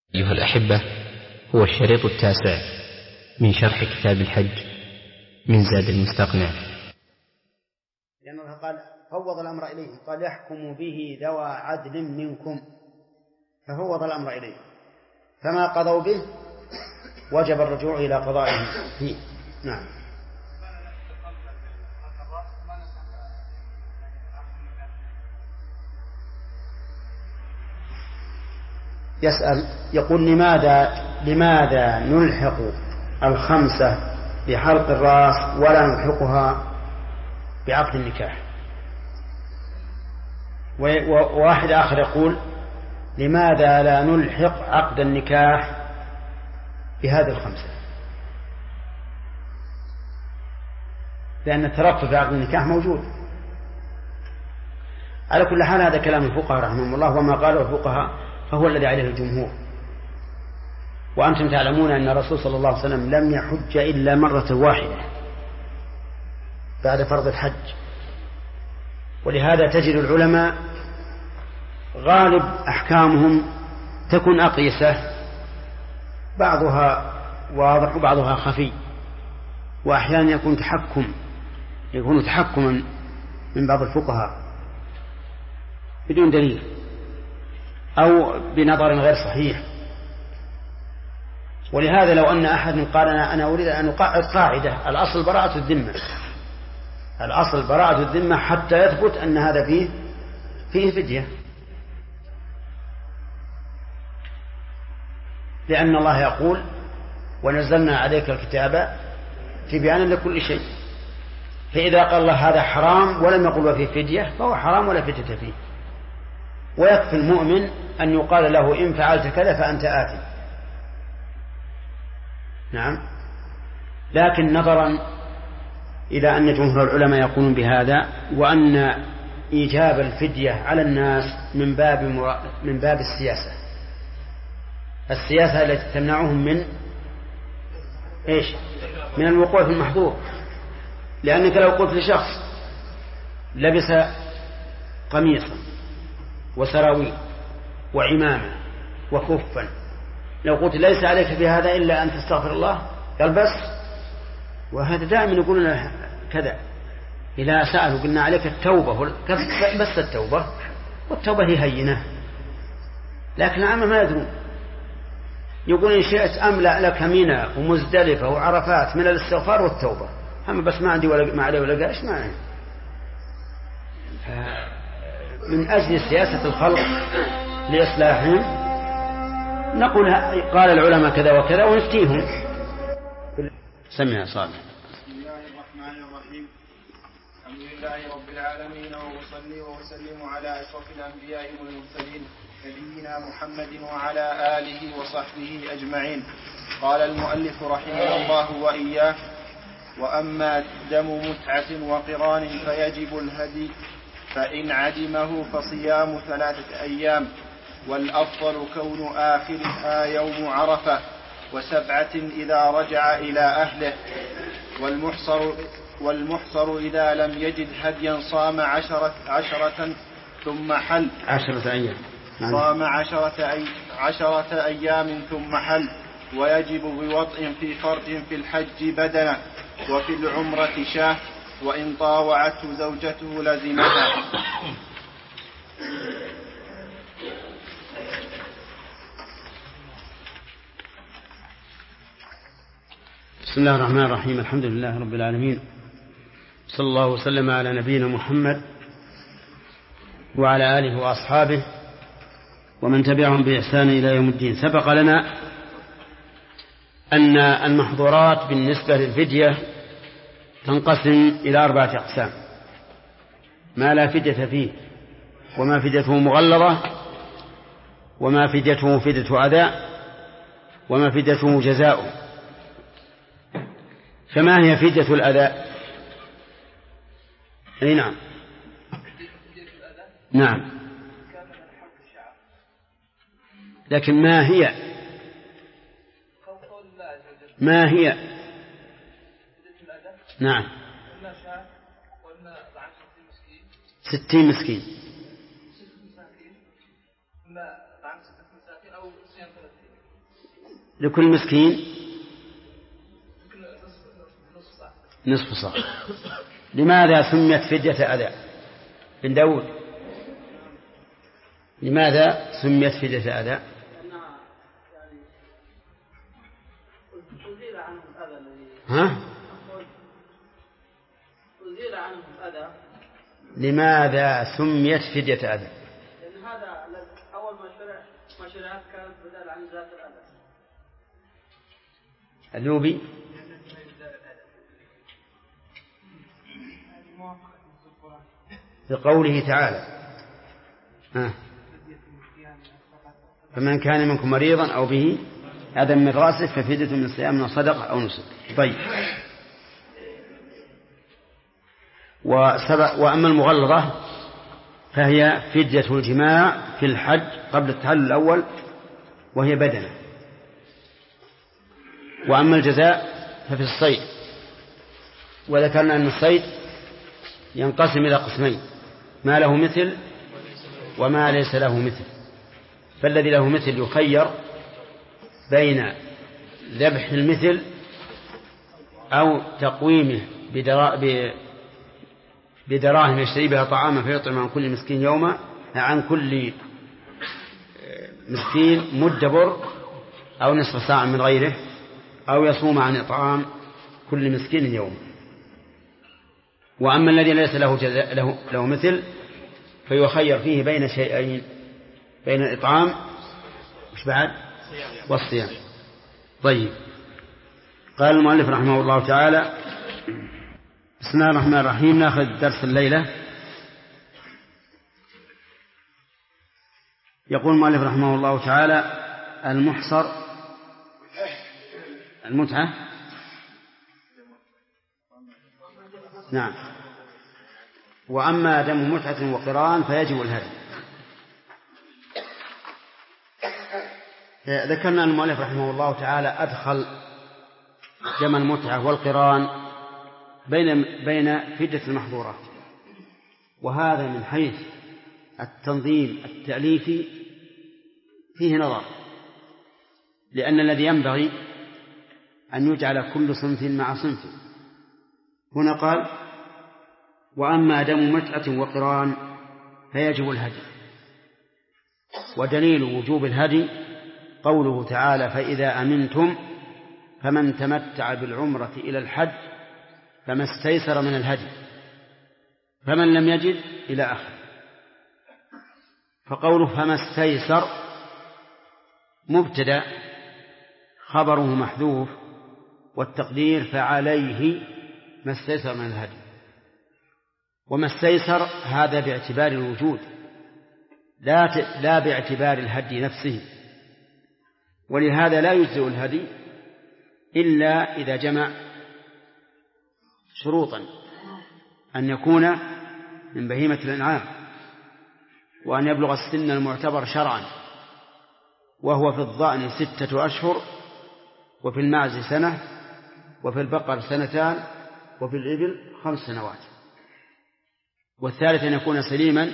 أيها الأحبة، هو الشريط 9 من شرح كتاب الحج من زاد المستقنع. لأن الله قال فوض الأمر إليه، قال يحكم به ذوى عدل منكم، ففوض الأمر إليه، فما قضوا به وجب الرجوع إلى قضائهم فيه. نعم. يسأل يقول لماذا نلحق الخمسة بحلق الرأس ولا نلحقها بعقد النكاح؟ وواحد آخر يقول لماذا لا نلحق عقد النكاح بهذه الخمسة؟ لأن الترقب في عقد النكاح موجود. على كل حال هذا كلام الفقهاء رحمهم الله، وما قاله الفقهاء فهو الذي عليه الجمهور. وأنتم تعلمون أن الرسول صلى الله عليه وسلم لم يحج إلا مرة واحدة بعد فرض الحج، ولهذا تجد العلماء غالب أحكامهم تكون أقيسة، بعضها واضح وبعضها خفي، وأحيانا يكون تحكما من بعض الفقهاء بدون دليل أو بنظر غير صحيح. ولهذا لو أن أحد قال أنا أريد أن أقعد قاعدة الأصل براءة الذمة، الأصل براءة الذمة حتى يثبت أن هذا فيه فدية، لأن الله يقول ونزلنا عليك الكتاب في بيان لكل شيء. فإذا قال الله هذا حرام ولم يقل وفيه فدية فهو حرام ولا فدية فيه. ويكفي المؤمن أن يقال له إن فعلت كذا فأنت آثم. نعم. لكن نظرا إلى أن جمهور العلماء يقولون بهذا، وأن إيجاب الفدية على الناس من باب السياسة التي تمنعهم من الوقوع في المحظور. لأنك لو قلت لشخص لبس قميصا وسراويل وعمامة وكفا، لو قلت ليس عليك في هذا إلا أن تستغفر الله، قال بس. وهذا دائما يقولون كذا إذا سألوا قلنا عليك التوبة، بس التوبة، والتوبة هي هينة، لكن العامة ما يدرون. يقول إن شئت أملأ لك منى ومزدلفة وعرفات من الاستغفار والتوبة، أما بس ما عندي ما عليه ولا قاش ما عليه. من أجل سياسة الخلق لإصلاحهم نقول قال العلماء كذا وكذا ونفتيهم. سمع صالح. بسم الله الرحمن الرحيم. الحمد لله رب العالمين، وأصلي وأسلم على أشرف الأنبياء والمرسلين نبينا محمد وعلى آله وصحبه أجمعين. قال المؤلف رحمه الله وإياه: وأما دم متعة وقران فيجب الهدي، فإن عدمه فصيام 3 أيام، والأفضل كون آخرها يوم عرفة، و7 إذا رجع إلى أهله. والمحصر إذا لم يجد هديا صام 10 ثم حل. 10 أيام. صام 10 أيام ثم حل. ويجب بوطء في فرج في الحج بدنه، وفي العمرة شاه، وإن طاوعته زوجته لزمها. بسم الله الرحمن الرحيم. الحمد لله رب العالمين، صلى الله وسلم على نبينا محمد وعلى آله وأصحابه ومن تبعهم بإحسان إلى يوم الدين. سبق لنا أن المحظورات بالنسبة للفدية تنقسم إلى 4 أقسام: ما لا فدية فيه، وما فديته مغلظة، وما فديته فدية أداء، وما فديته جزاء. فما هي فدية الأداء؟ أي نعم. نعم، لكن ما هي نعم 60 مسكين. لكل مسكين نصف صاع. لماذا سميت فدية أذى بن داود؟ لماذا سميت فدية أذى؟ أزيل عنهم الأذى. لماذا سميت فدية أذى؟ لأن هذا أول ما شرعت كانت بدل عن ذات الأذى. الذوبي بقوله تعالى فمن كان منكم مريضا أو به أذى من رأسه ففدية من صيام من صدقة أو نسك. طيب. وأما المغلظة فهي فدية الجماع في الحج قبل التحلل الأول وهي بدنة. وأما الجزاء ففي الصيد. وذكرنا أن الصيد ينقسم إلى قسمين: ما له مثل وما ليس له مثل. فالذي له مثل يخير بين ذبح المثل أو تقويمه بدراهم يشتري بها طعاما فيطعم عن كل مسكين يوما، عن كل مسكين مد بر أو نصف ساعة من غيره، أو يصوم عن إطعام كل مسكين يوم. وأما الذي ليس له مثل فيخير فيه بين شيئين: بين الإطعام والصيام. طيب. قال المؤلف رحمه الله تعالى: بسم الله الرحمن الرحيم. نأخذ درس الليلة. يقول المؤلف رحمه الله تعالى: المحصر المتعة. نعم. وأما دم متعة وقران فيجب الهدي. ذكرنا أن المؤلف رحمه الله تعالى أدخل دم المتعة والقران بين فدية المحظورات، وهذا من حيث التنظيم التأليفي فيه نظر، لأن الذي ينبغي أن يجعل كل صنف مع صنف. هنا قال: وأما دم متعة وقران فيجب الهدي. ودليل وجوب الهدي قوله تعالى: فإذا أمنتم فمن تمتع بالعمرة إلى الحج فما استيسر من الهدي فمن لم يجد إلى آخره. فقوله فما استيسر مبتدأ خبره محذوف، والتقدير فعليه ما استيسر من الهدي. وما استيسر هذا باعتبار الوجود لا باعتبار الهدي نفسه، ولهذا لا يجزئ الهدي إلا إذا جمع شروطا: أن يكون من بهيمة الأنعام، وأن يبلغ السن المعتبر شرعا، وهو في الضأن 6 أشهر، وفي المعز 1 سنة، وفي البقر 2 سنتان، وفي الإبل 5 سنوات. والثالث أن يكون سليما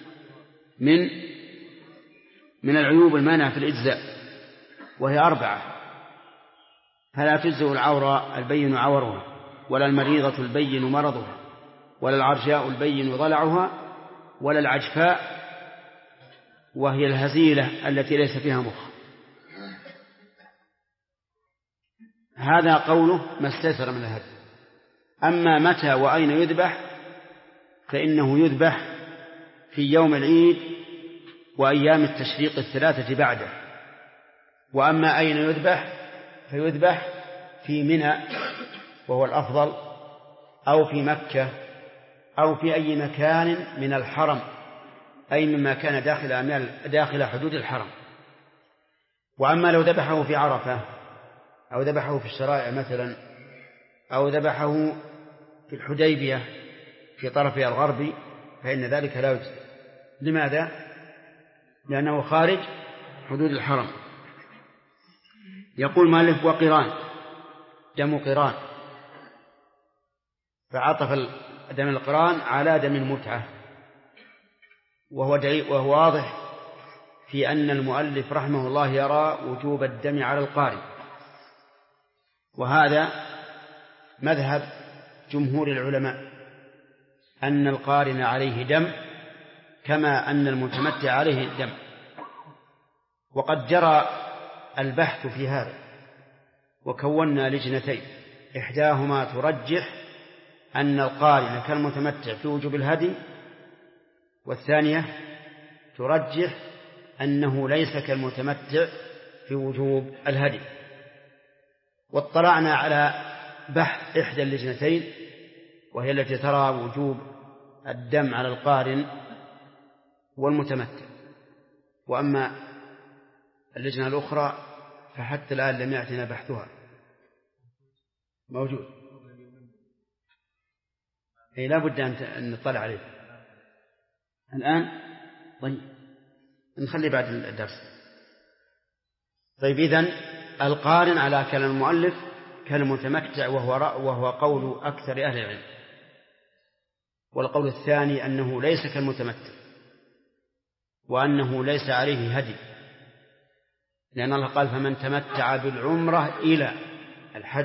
من العيوب المانعة في الإجزاء، وهي 4: فلا تجزئ العورة البين عورها، ولا المريضة البين مرضها، ولا العرجاء البين ضلعها، ولا العجفاء وهي الهزيلة التي ليس فيها مخ. هذا قوله ما استيسر من الهدي. أما متى وأين يذبح فإنه يذبح في يوم العيد وأيام التشريق 3 بعده. وأما أين يذبح فيذبح في منى وهو الأفضل، أو في مكة، أو في أي مكان من الحرم، أي مما كان داخل حدود الحرم. وأما لو ذبحه في عرفة، أو ذبحه في الشرائع مثلا، أو ذبحه في الحديبية في طرفها الغربي، فإن ذلك لا يجزي. لماذا؟ لأنه خارج حدود الحرم. يقول مالك: وقران دم قران، فعطف دم القران على دم المتعة، وهو واضح في أن المؤلف رحمه الله يرى وجوب الدم على القارن، وهذا مذهب جمهور العلماء أن القارن عليه دم كما أن المتمتع عليه الدم. وقد جرى البحث في هذا وكونا لجنتين، إحداهما ترجح أن القارن كالمتمتع في وجوب الهدي، والثانية ترجح أنه ليس كالمتمتع في وجوب الهدي. واطلعنا على بحث إحدى اللجنتين وهي التي ترى وجوب الدم على القارن والمتمتع، وأما اللجنة الأخرى فحتى الآن لم يأتنا بحثها. موجود أي لا بد أن نطلع عليه الآن. طيب نخلي بعد الدرس. طيب إذن القارن على كلام المؤلف كالمتمتع، وهو قول أكثر أهل العلم. والقول الثاني أنه ليس كالمتمتع وأنه ليس عليه هدي، لأن الله قال فمن تمتع بالعمرة إلى الحج،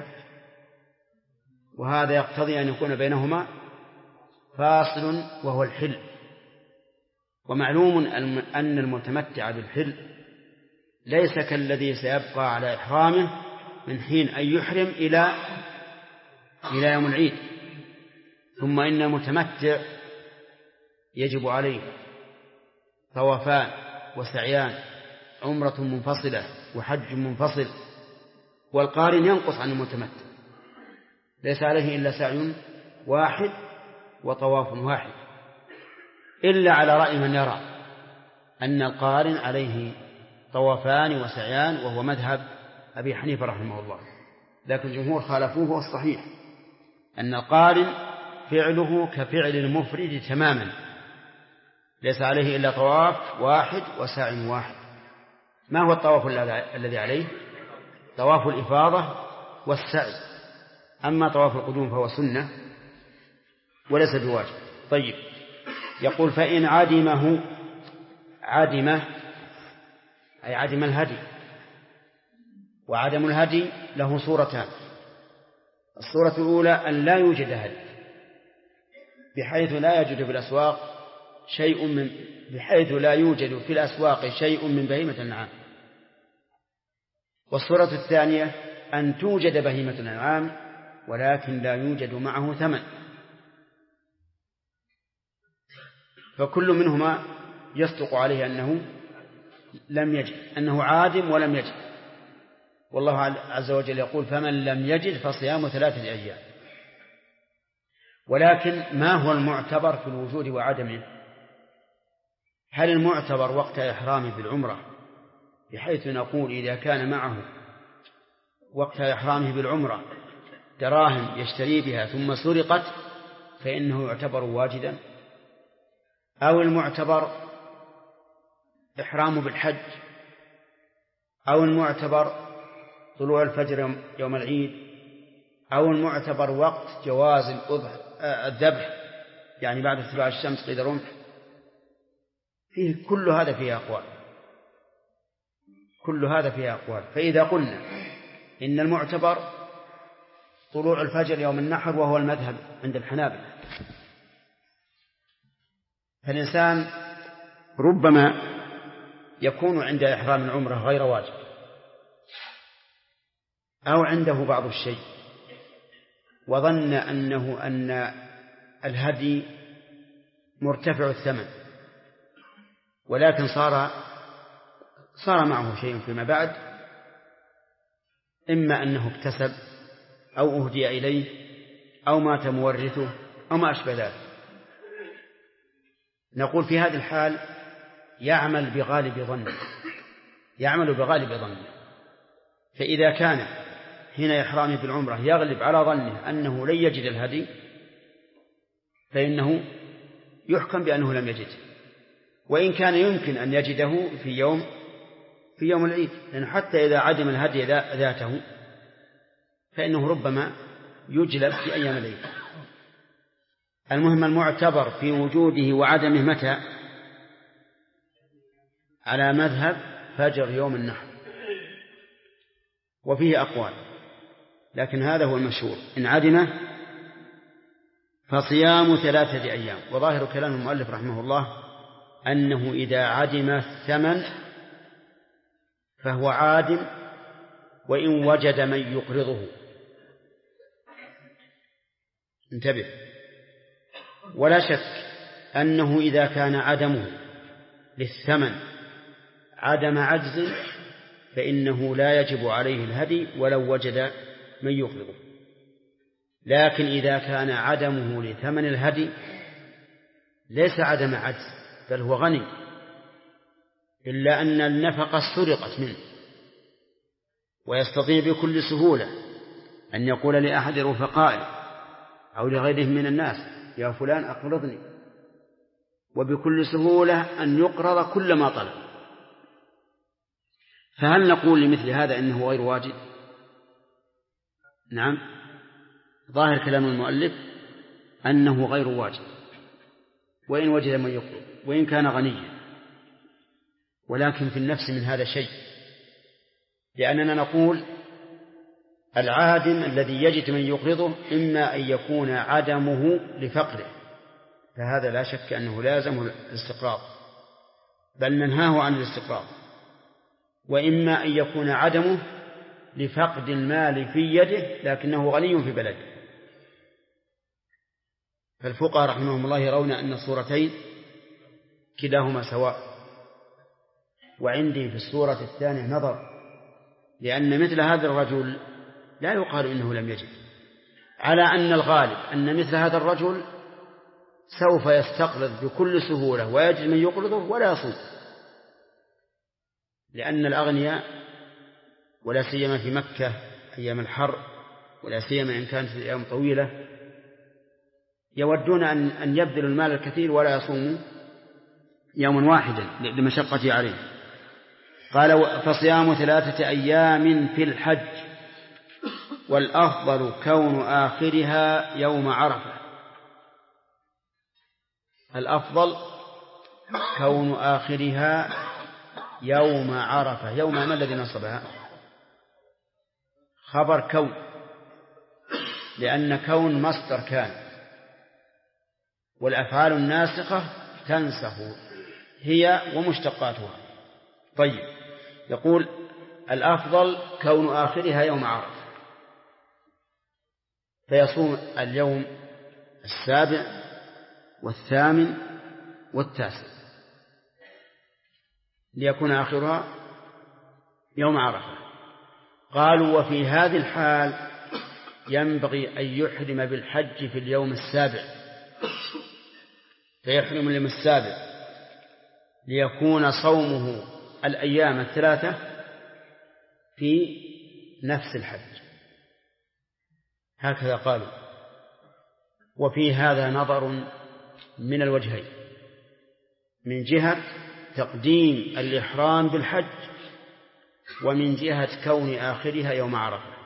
وهذا يقتضي أن يكون بينهما فاصل وهو الحل. ومعلوم أن المتمتع بالحل ليس كالذي سيبقى على إحرامه من حين أن يحرم إلى يوم العيد. ثم إن المتمتع يجب عليه طوافان وسعيان، عمرة منفصلة وحج منفصل، والقارن ينقص عن المتمتع، ليس عليه إلا سعي واحد وطواف واحد، إلا على رأي من يرى أن القارن عليه طوافان وسعيان، وهو مذهب أبي حنيفة رحمه الله. لكن الجمهور خالفوه، والصحيح أن القارن فعله كفعل المفرد تماما، ليس عليه إلا طواف واحد وسعي واحد. ما هو الطواف الذي عليه؟ طواف الإفاضة والسعي، أما طواف القدوم فهو سنة وليس بواجب. طيب يقول فإن عدمه أي عدم الهدي. وعدم الهدي له صورتان: الصورة الأولى أن لا يوجد هدي، بحيث لا يوجد في الأسواق شيء من بهيمة الأنعام. والصورة الثانية أن توجد بهيمة الأنعام ولكن لا يوجد معه ثمن، فكل منهما يصدق عليه أنه لم يجد، أنه عادم ولم يجد. والله عز وجل يقول فمن لم يجد فصيام 3 أيام. ولكن ما هو المعتبر في الوجود وعدمه؟ هل المعتبر وقت إحرامه بالعمرة بحيث نقول إذا كان معه وقت إحرامه بالعمرة دراهم يشتري بها ثم سرقت فإنه يعتبر واجدا؟ أو المعتبر إحرامه بالحج؟ أو المعتبر طلوع الفجر يوم العيد؟ أو المعتبر وقت جواز الذبح يعني بعد طلوع الشمس قيد رمح؟ كل هذا فيه أقوال. فإذا قلنا إن المعتبر طلوع الفجر يوم النحر وهو المذهب عند الحنابلة، فالإنسان ربما يكون عند إحرام العمرة غير واجب، أو عنده بعض الشيء وظن أن الهدي مرتفع الثمن، ولكن صار معه شيء فيما بعد، إما أنه اكتسب أو أهدي إليه أو مات مورثه أو ما أشبه ذلك. نقول في هذه الحال يعمل بغالب ظنه. فإذا كان حين إحرامه بالعمرة يغلب على ظنه أنه لن يجد الهدي فإنه يحكم بأنه لم يجده، وإن كان يمكن أن يجده في يوم العيد، لأنه حتى إذا عدم الهدي ذاته فإنه ربما يجلب في أيام العيد. المهم المعتبر في وجوده وعدمه متى؟ على مذهب فجر يوم النحر، وفيه أقوال، لكن هذا هو المشهور. إن عدمه فصيام 3 أيام. وظاهر كلام المؤلف رحمه الله أنه إذا عدم الثمن فهو عادم وإن وجد من يقرضه. انتبه، ولا شك أنه إذا كان عدمه للثمن عدم عجز فإنه لا يجب عليه الهدي ولو وجد من يقرضه. لكن إذا كان عدمه لثمن الهدي ليس عدم عجز بل هو غني، إلا أن النفقة سرقت منه، ويستطيع بكل سهولة أن يقول لأحد رفقائه أو لغيره من الناس يا فلان أقرضني، وبكل سهولة أن يقرض كل ما طلب. فهل نقول لمثل هذا إنه غير واجب؟ نعم، ظاهر كلام المؤلف أنه غير واجب وإن وجد من يقرض وإن كان غنيا. ولكن في النفس من هذا شيء، لأننا نقول العادم الذي يجد من يقرضه إما أن يكون عدمه لفقره، فهذا لا شك أنه لازم الاستقراض بل ننهاه عن الاستقراض، وإما أن يكون عدمه لفقد المال في يده لكنه غني في بلده. فالفقهاء رحمهم الله يرون أن الصورتين كلاهما سواء، وعندي في الصورة الثانية نظر، لأن مثل هذا الرجل لا يقال إنه لم يجد، على أن الغالب أن مثل هذا الرجل سوف يستقرض بكل سهولة ويجد من يقرضه ولا يصوم، لأن الأغنياء ولا سيما في مكة أيام الحر ولا سيما إن كانت الأيام طويلة يودون أن يبذلوا المال الكثير ولا يصوموا يوما واحدا لمشقته عليه. قال فصيام 3 أيام في الحج، والأفضل كون آخرها يوم عرفة. الأفضل كون آخرها يوم عرفة. يوم ما الذي نصبها؟ خبر كون، لأن كون مصدر كان، والأفعال الناسخة تنسخ هي ومشتقاتها. طيب، يقول الأفضل كون آخرها يوم عرفة، فيصوم اليوم 7 و8 و9 ليكون آخرها يوم عرفة. قالوا وفي هذه الحال ينبغي أن يحرم بالحج في اليوم 7، فيحرم اليوم 7 ليكون صومه الأيام 3 في نفس الحج. هكذا قالوا. وفي هذا نظر من الوجهين، من جهة تقديم الإحرام بالحج ومن جهة كون آخرها يوم عرفة.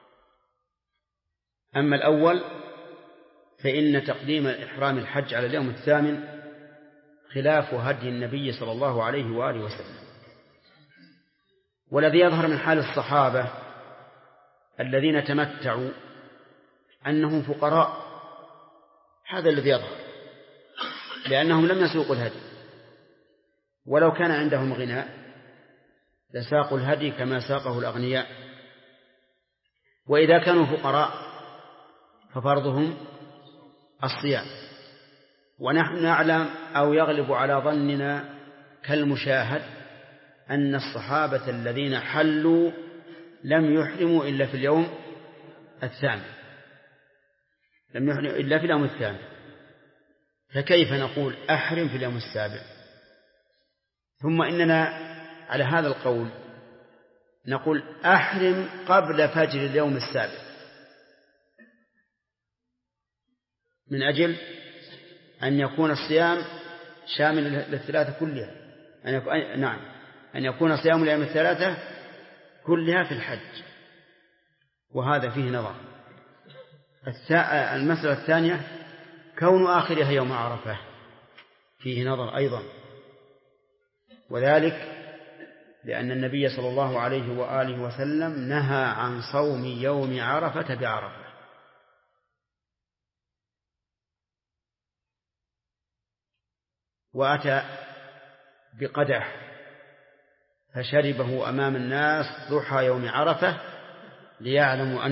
أما الأول فإن تقديم الإحرام الحج على اليوم 8 خلاف هدي النبي صلى الله عليه وآله وسلم. والذي يظهر من حال الصحابة الذين تمتعوا أنهم فقراء، هذا الذي يظهر، لأنهم لم يسوقوا الهدي، ولو كان عندهم غناء لساقوا الهدي كما ساقه الأغنياء. وإذا كانوا فقراء ففرضهم الصيام. ونحن نعلم أو يغلب على ظننا كالمشاهد أن الصحابة الذين حلوا لم يحرموا إلا في اليوم 8، لم يحرموا إلا في اليوم 8، فكيف نقول أحرم في اليوم 7؟ ثم إننا على هذا القول نقول أحرم قبل فجر اليوم 7 من أجل أن يكون الصيام شامل للثلاثة كلها، أن يكون صيام الأيام 3 كلها في الحج. وهذا فيه نظر. المسألة الثانية كون آخرها يوم عرفة فيه نظر أيضا. وذلك لأن النبي صلى الله عليه وآله وسلم نهى عن صوم يوم عرفة بعرفة. وأتى بقدح فشربه أمام الناس ضحى يوم عرفة ليعلموا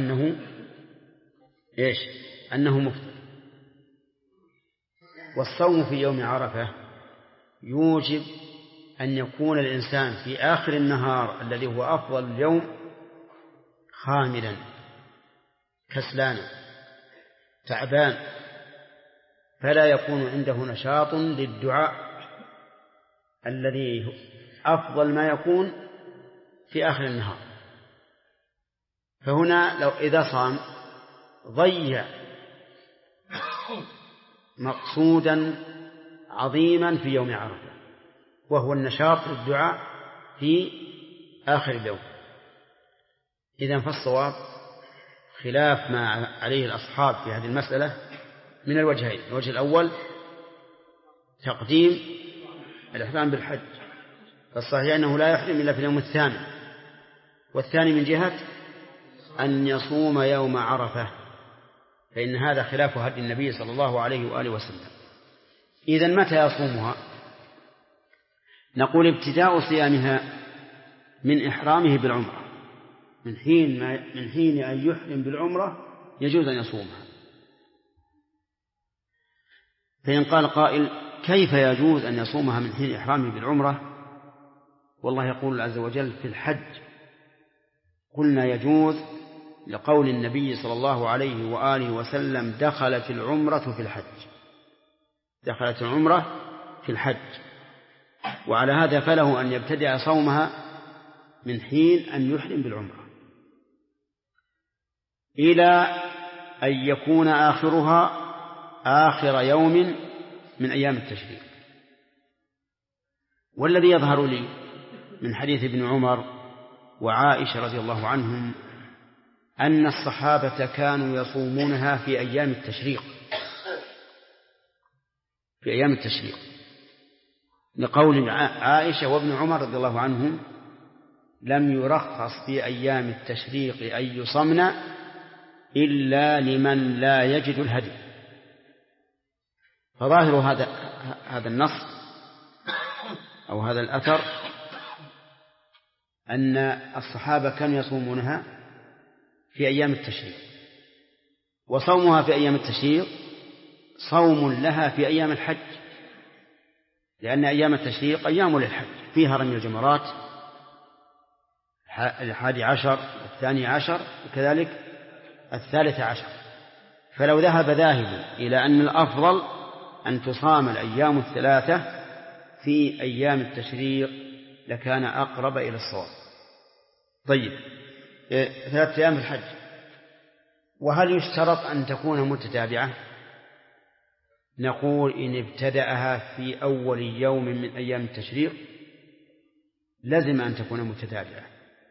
أنه مفطر. والصوم في يوم عرفة يوجب أن يكون الإنسان في آخر النهار الذي هو أفضل اليوم خاملا كسلانا تعبان، فلا يكون عنده نشاط للدعاء الذي أفضل ما يكون في آخر النهار. فهنا لو إذا صام ضيع مقصودا عظيما في يوم عرفة، وهو النشاط للدعاء في آخر اليوم. إذن فالصواب خلاف ما عليه الأصحاب في هذه المسألة من الوجهين. الوجه الأول تقديم الإحرام بالحج، فالصحيح أنه لا يحرم إلا في اليوم الثامن، والثاني من جهة أن يصوم يوم عرفة، فإن هذا خلاف هدي النبي صلى الله عليه وآله وسلم. إذن متى يصومها؟ نقول ابتداء صيامها من إحرامه بالعمرة، من حين أن يحرم بالعمرة يجوز أن يصومها. فإن قال قائل كيف يجوز أن يصومها من حين إحرامه بالعمرة؟ والله يقول عز وجل في الحج قلنا يجوز لقول النبي صلى الله عليه وآله وسلم دخلت العمرة في الحج، دخلت العمرة في الحج، وعلى هذا فله أن يبتدع صومها من حين أن يحرم بالعمرة إلى أن يكون آخرها آخر يوم من أيام التشريق. والذي يظهر لي من حديث ابن عمر وعائشة رضي الله عنهم أن الصحابة كانوا يصومونها في أيام التشريق، في أيام التشريق، لقول عائشة وابن عمر رضي الله عنهم لم يرخص في أيام التشريق أن يصمن إلا لمن لا يجد الهدي. فظاهر هذا النص أو هذا الأثر أن الصحابة كانوا يصومونها في أيام التشريق، وصومها في أيام التشريق صوم لها في أيام الحج، لأن أيام التشريق أيام للحج فيها رمي الجمرات 11 12 وكذلك 13. فلو ذهب ذاهب إلى أن الأفضل أن تصام الأيام 3 في أيام التشريق لكان أقرب إلى الصواب. طيب 3 أيام في الحج، وهل يشترط أن تكون متتابعة؟ نقول إن ابتدأها في أول يوم من أيام التشريق لازم أن تكون متتابعة،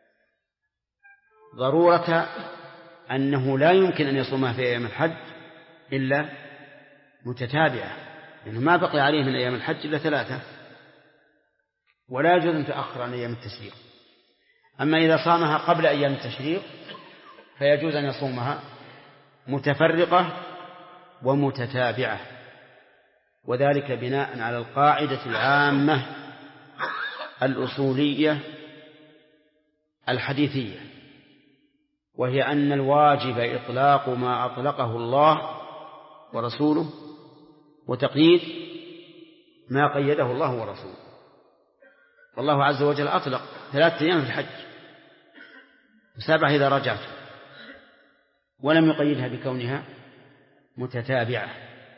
ضرورة أنه لا يمكن أن يصومها في أيام الحج إلا متتابعة، لأنه ما بقي عليه من أيام الحج إلا 3، ولا يجوز أن تأخر عن أيام التشريق. أما إذا صامها قبل أيام التشريق فيجوز أن يصومها متفرقة ومتتابعة، وذلك بناء على القاعدة العامة الأصولية الحديثية، وهي أن الواجب إطلاق ما أطلقه الله ورسوله، وتقييد ما قيده الله ورسوله. والله عز وجل أطلق 3 أيام في الحج و7 إذا رجعت، ولم يقيدها بكونها متتابعة.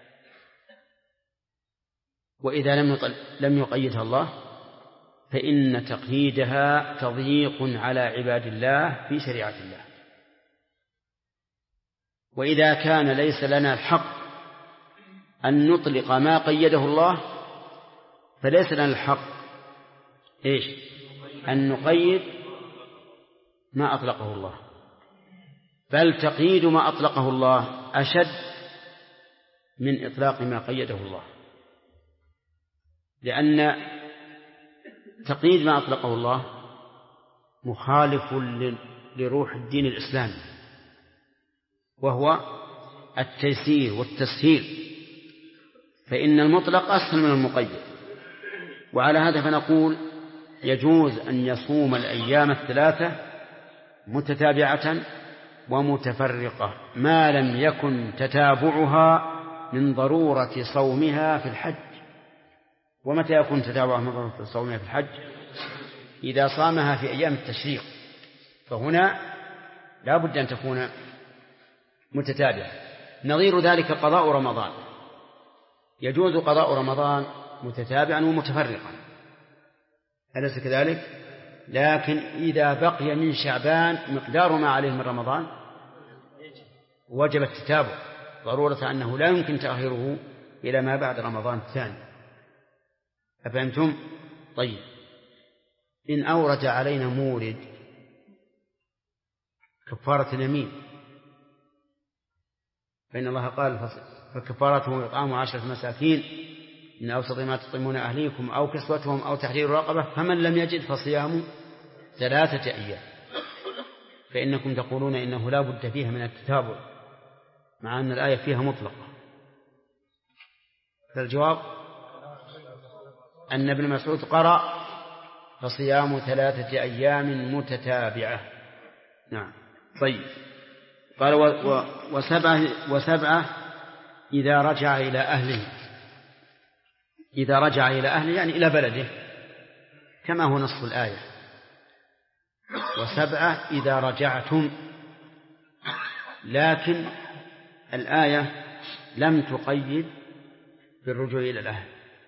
وإذا لم يقيدها الله فإن تقييدها تضييق على عباد الله في شريعة الله. وإذا كان ليس لنا الحق أن نطلق ما قيده الله فليس لنا الحق أن نقيد ما أطلقه الله، بل تقييد ما أطلقه الله أشد من إطلاق ما قيده الله، لأن تقييد ما أطلقه الله مخالف لروح الدين الإسلامي، وهو التيسير والتسهيل، فإن المطلق أسهل من المقيد. وعلى هذا فنقول يجوز أن يصوم الأيام الثلاثة متتابعة ومتفرقة ما لم يكن تتابعها من ضرورة صومها في الحج. ومتى يكون تتابعها من ضرورة صومها في الحج؟ إذا صامها في أيام التشريق، فهنا لا بد أن تكون متتابعة. نظير ذلك قضاء رمضان، يجوز قضاء رمضان متتابعا ومتفرقا، أليس كذلك؟ لكن إذا بقي من شعبان مقدار ما عليه من رمضان وجب التتابع، ضرورة أنه لا يمكن تأخيره إلى ما بعد رمضان الثاني. أفهمتم؟ طيب، إن أورد علينا مورد كفارة اليمين، فإن الله قال فكفارته إطعام 10 مساكين من أوسط ما تطعمون أهليكم أو كسوتهم أو تحرير رقبة، فمن لم يجد فصيام 3 أيام. فإنكم تقولون إنه لا بد فيها من التتابع مع أن الآية فيها مطلقة. فالجواب أن ابن مسعود قرأ فصيام 3 أيام متتابعة. نعم. طيب، قال وسبعة إذا رجع إلى أهله. إذا رجع إلى أهله يعني إلى بلده كما هو نص الآية. وسبعة إذا رجعتم، لكن الآية لم تقيد بالرجوع إلى الأهل،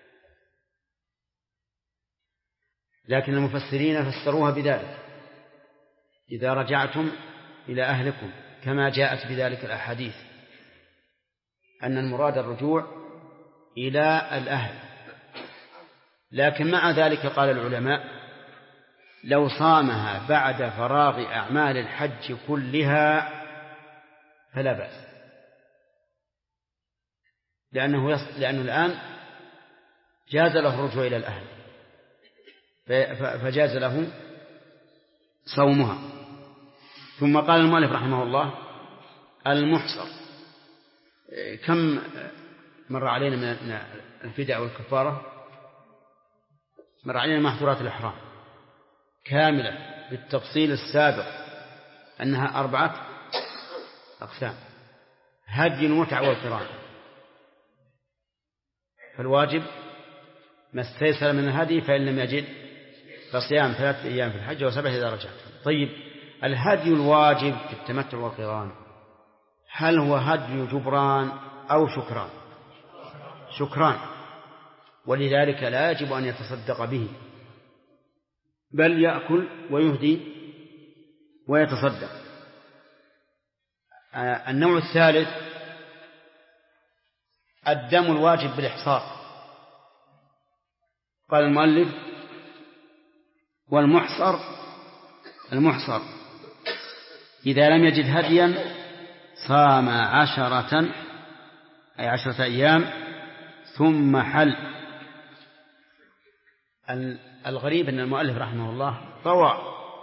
لكن المفسرين فسروها بذلك إذا رجعتم إلى أهلكم، كما جاءت بذلك الأحاديث أن المراد الرجوع إلى الأهل. لكن مع ذلك قال العلماء لو صامها بعد فراغ أعمال الحج كلها فلا بأس، لأنه الآن جاز له الرجوع إلى الأهل فجاز له صومها. ثم قال المؤلف رحمه الله المحصر. كم مر علينا من الفداء والكفارة؟ مر علينا محظورات الإحرام كاملة بالتفصيل السابق أنها 4 أقسام: هدي المتعة والقران. فالواجب ما استيسر من الهدي، فإن لم يجد فصيام 3 أيام في الحج و7 إذا رجعت. طيب، الهدي الواجب في التمتع والقران هل هو هدي جبران أو شكران؟ شكران، ولذلك لا يجب أن يتصدق به، بل يأكل ويهدي ويتصدق. النوع الثالث الدم الواجب بالإحصار. قال المؤلف المحصر إذا لم يجد هديا صام 10 أيام ثم حل. الغريب أن المؤلف رحمه الله طوى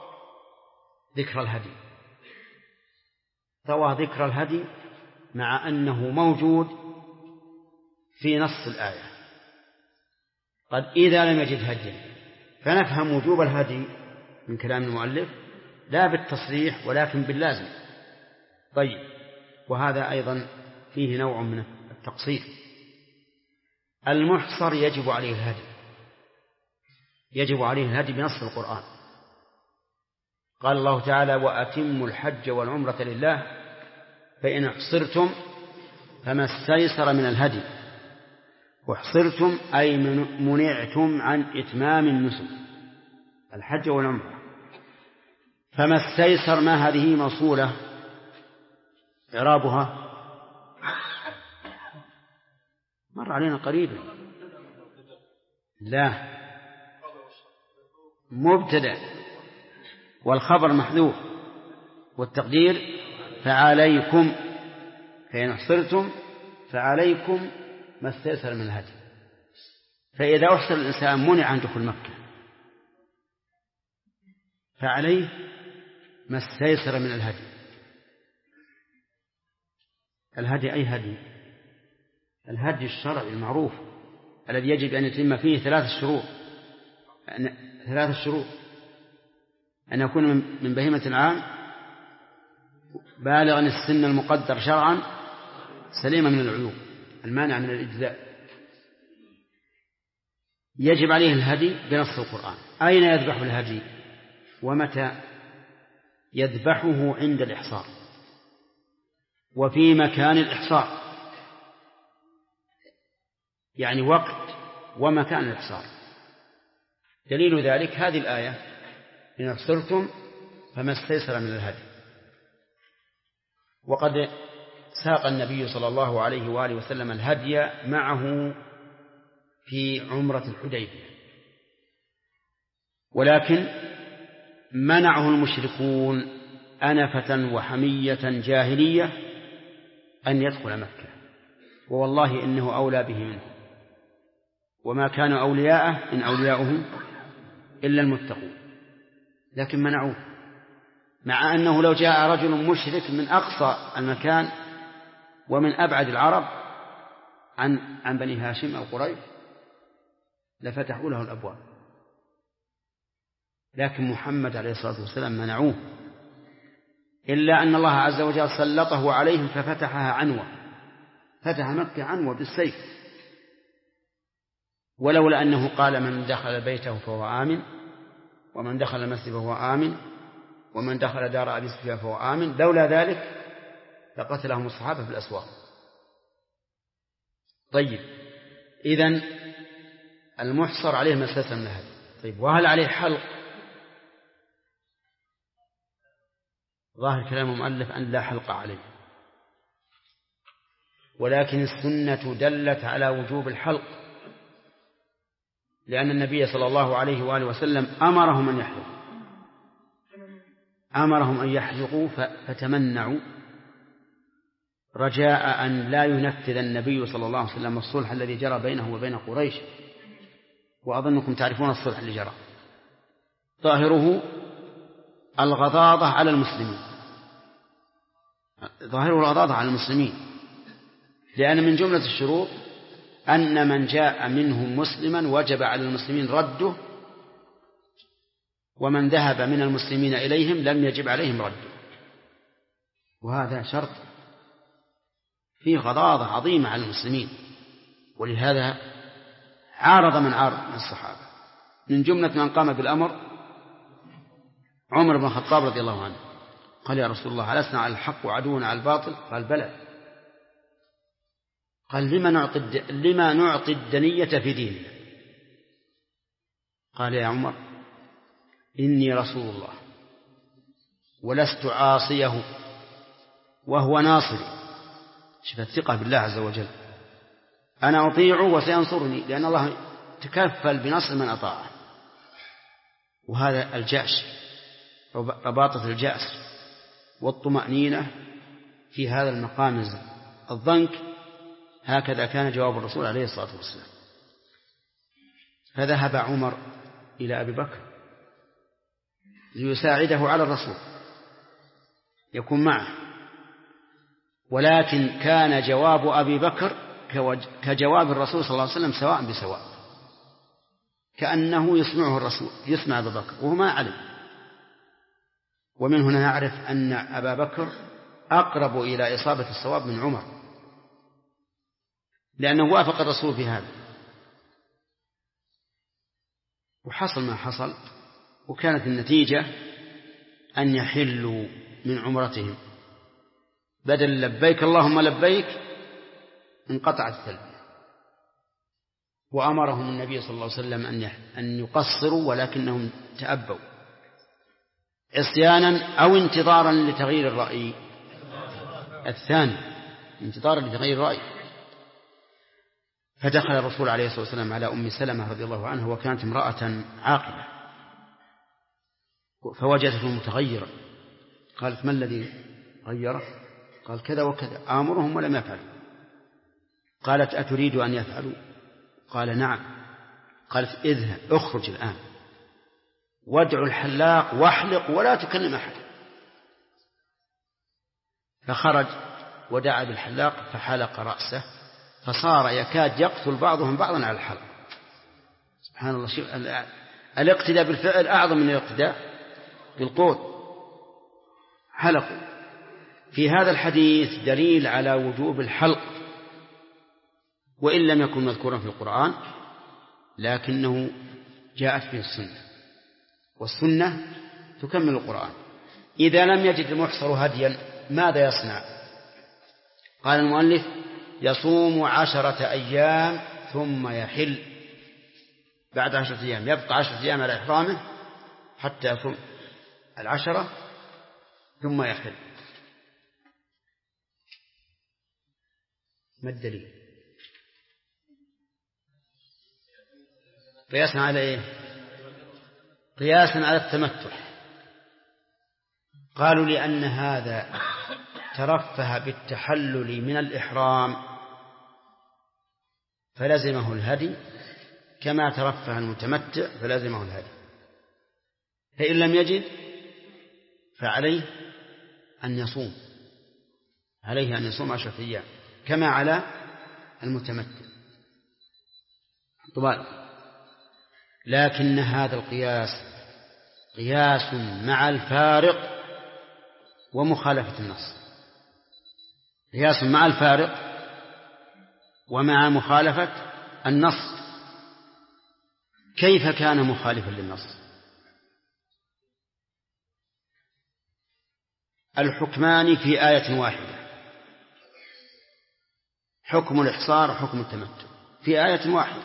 ذكر الهدي مع أنه موجود في نص الآية. قد إذا لم يجد هديا، فنفهم وجوب الهدي من كلام المؤلف لا بالتصريح ولكن باللازم. طيب، وهذا أيضا فيه نوع من التقصير. المحصر يجب عليه الهدي بنص القرآن. قال الله تعالى وأتموا الحج والعمرة لله فإن احصرتم فما استيسر من الهدي. واحصرتم أي منعتم عن إتمام النسك الحج والعمرة. فما استيسر ما هذه موصولة إعرابها مر علينا قريبا. لا، مبتدأ والخبر محذوف والتقدير فعليكم، فإن احصرتم فعليكم ما استيسر من الهدي. فإذا أحصر الإنسان منع عن دخول مكة فعليه ما استيسر من الهدي. الهدي أي هدي؟ الهدي الشرعي المعروف الذي يجب أن يتم فيه 3 شروط. 3 شروط: أن يكون من بهيمة العام، بالغا السن المقدر شرعا، سليما من العيوب المانع من الإجزاء. يجب عليه الهدي بنص القرآن. أين يذبح الهدي ومتى؟ يذبحه عند الإحصار وفي مكان الإحصار، يعني وقت ومكان الإحصار. دليل ذلك هذه الآية: إن أحصرتم فما استيسر من الهدي. وقد ساق النبي صلى الله عليه وآله وسلم الهدي معه في عمرة الحديبية، ولكن منعه المشركون أنفة وحمية جاهلية أن يدخل مكة، ووالله إنه أولى به منه، وما كانوا أولياءه إن أولياؤه إلا المتقون، لكن منعوه، مع أنه لو جاء رجل مشرك من أقصى المكان ومن أبعد العرب عن بني هاشم أو قريش لفتحوا له الأبواب، لكن محمد عليه الصلاة والسلام منعوه، إلا أن الله عز وجل سلطه عليهم ففتحها عنوة، فتح مكة عنوة بالسيف. ولولا أنه قال: من دخل بيته فهو آمن، ومن دخل المسجد فهو آمن، ومن دخل دار أبي سفيان فهو آمن، لولا ذلك لقتلهم الصحابة في الأسواق. طيب، إذن المحصر عليه ما استيسر من الهدي. طيب، وهل عليه حلق؟ ظاهر كلام المؤلف أن لا حلق عليه، ولكن السنة دلت على وجوب الحلق، لأن النبي صلى الله عليه وآله وسلم أمرهم أن يحلقوا، أمرهم أن يحلقوا فتمنعوا رجاء أن لا ينفذ النبي صلى الله عليه وسلم الصلح الذي جرى بينه وبين قريش، وأظنكم تعرفون الصلح اللي جرى، ظاهره الغضاضة على المسلمين، ظاهره الغضاضة على المسلمين، لأن من جملة الشروط أن من جاء منهم مسلما وجب على المسلمين رده، ومن ذهب من المسلمين إليهم لم يجب عليهم رده، وهذا شرط فيه غضاضة عظيمة على المسلمين، ولهذا عارض من عارض من الصحابة. من جملة من قام بالأمر عمر بن الخطاب رضي الله عنه، قال: يا رسول الله، ألسنا على الحق وعدونا على الباطل؟ قال: بلى. قال: لما نعطي الدنية في ديننا؟ قال: يا عمر، إني رسول الله ولست عاصيه وهو ناصري. شوف الثقة بالله عز وجل، أنا أطيعه وسينصرني، لأن الله تكفل بنصر من أطاعه. وهذا الجأش، رباطة الجأس والطمأنينة في هذا المقام الضنك، هكذا كان جواب الرسول عليه الصلاة والسلام. فذهب عمر إلى أبي بكر ليساعده على الرسول، يكون معه، ولكن كان جواب أبي بكر كجواب الرسول صلى الله عليه وسلم سواء بسواء، كأنه يسمعه الرسول، يسمع أبا بكر وهو ما علم. ومن هنا نعرف أن أبا بكر أقرب إلى إصابة الصواب من عمر، لأنه وافق الرسول في هذا، وحصل ما حصل، وكانت النتيجة أن يحلوا من عمرتهم، بدل لبيك اللهم لبيك انقطعت التلبية، وأمرهم النبي صلى الله عليه وسلم أن يقصروا، ولكنهم تأبوا عصيانا أو انتظارا لتغيير الرأي الثاني، انتظارا لتغيير الرأي. فدخل الرسول عليه الصلاة والسلام على أم سلمة رضي الله عنها، وكانت امرأة عاقلة، فوجدته متغيرا، قالت: ما الذي غيره؟ قال: كذا وكذا، آمرهم ولم يفعلوا. قالت: أتريد أن يفعلوا؟ قال: نعم. قالت: اذهب، اخرج الآن. وادع الحلاق واحلق ولا تكلم أحد. فخرج ودعا بالحلاق فحلق رأسه، فصار يكاد يقتل بعضهم بعضا على الحلق. سبحان الله. شوف الاقتداء بالفعل أعظم من الاقتداء بالقول. حلقوا. في هذا الحديث دليل على وجوب الحلق، وإن لم يكن مذكورا في القرآن لكنه جاءت به السنة، والسنة تكمل القرآن. إذا لم يجد المحصر هديا ماذا يصنع؟ قال المؤلف: يصوم 10 أيام ثم يحل. بعد 10 أيام يبقى 10 أيام على إحرامه حتى يصوم 10 ثم يحل. ما الدليل؟ قياسا على إيه؟ قياسا على التمتع. قالوا لأن هذا ترفه بالتحلل من الإحرام فلزمه الهدي كما ترفه المتمتع فلزمه الهدي، فإن لم يجد فعليه أن يصوم، عليه أن يصوم 10 أيام كما على المتمتع. طبعا لكن هذا القياس قياس مع الفارق ومخالفة النص، قياس مع الفارق ومع مخالفة النص. كيف كان مخالفا للنص؟ الحكمان في آية واحدة، حكم الإحصار وحكم التمتع في آية واحدة،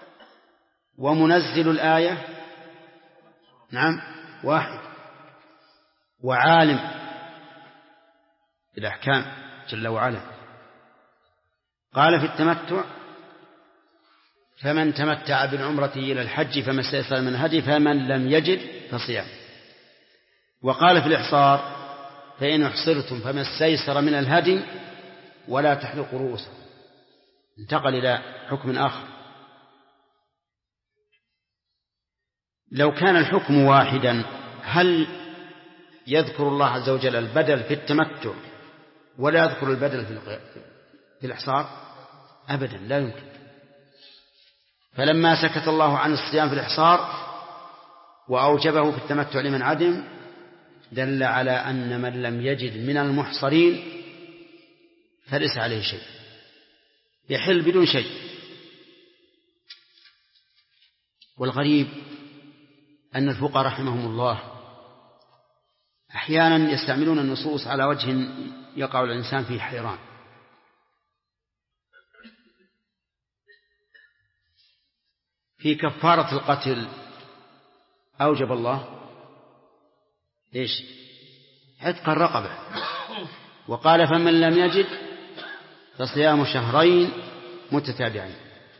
ومنزل الآية نعم واحد، وعالم الأحكام جل وعلا. قال في التمتع: فمن تمتع بالعمرة إلى الحج فما استيسر من الهدي فمن لم يجد فصيام. وقال في الإحصار: فإن أحصرتم فما استيسر من الهدي ولا تحلقوا رؤوسكم. انتقل إلى حكم آخر. لو كان الحكم واحدا هل يذكر الله عز وجل البدل في التمتع ولا يذكر البدل في الإحصار؟ أبدا لا يمكن. فلما سكت الله عن الصيام في الإحصار وأوجبه في التمتع لمن عدم دل على أن من لم يجد من المحصرين فليس عليه شيء، يحل بدون شيء. والغريب أن الفقهاء رحمهم الله أحيانا يستعملون النصوص على وجه يقع الإنسان فيه حيران. في كفارة القتل أوجب الله إيش؟ عتق الرقبة، وقال: فمن لم يجد فصيام 2 شهرين متتابعين.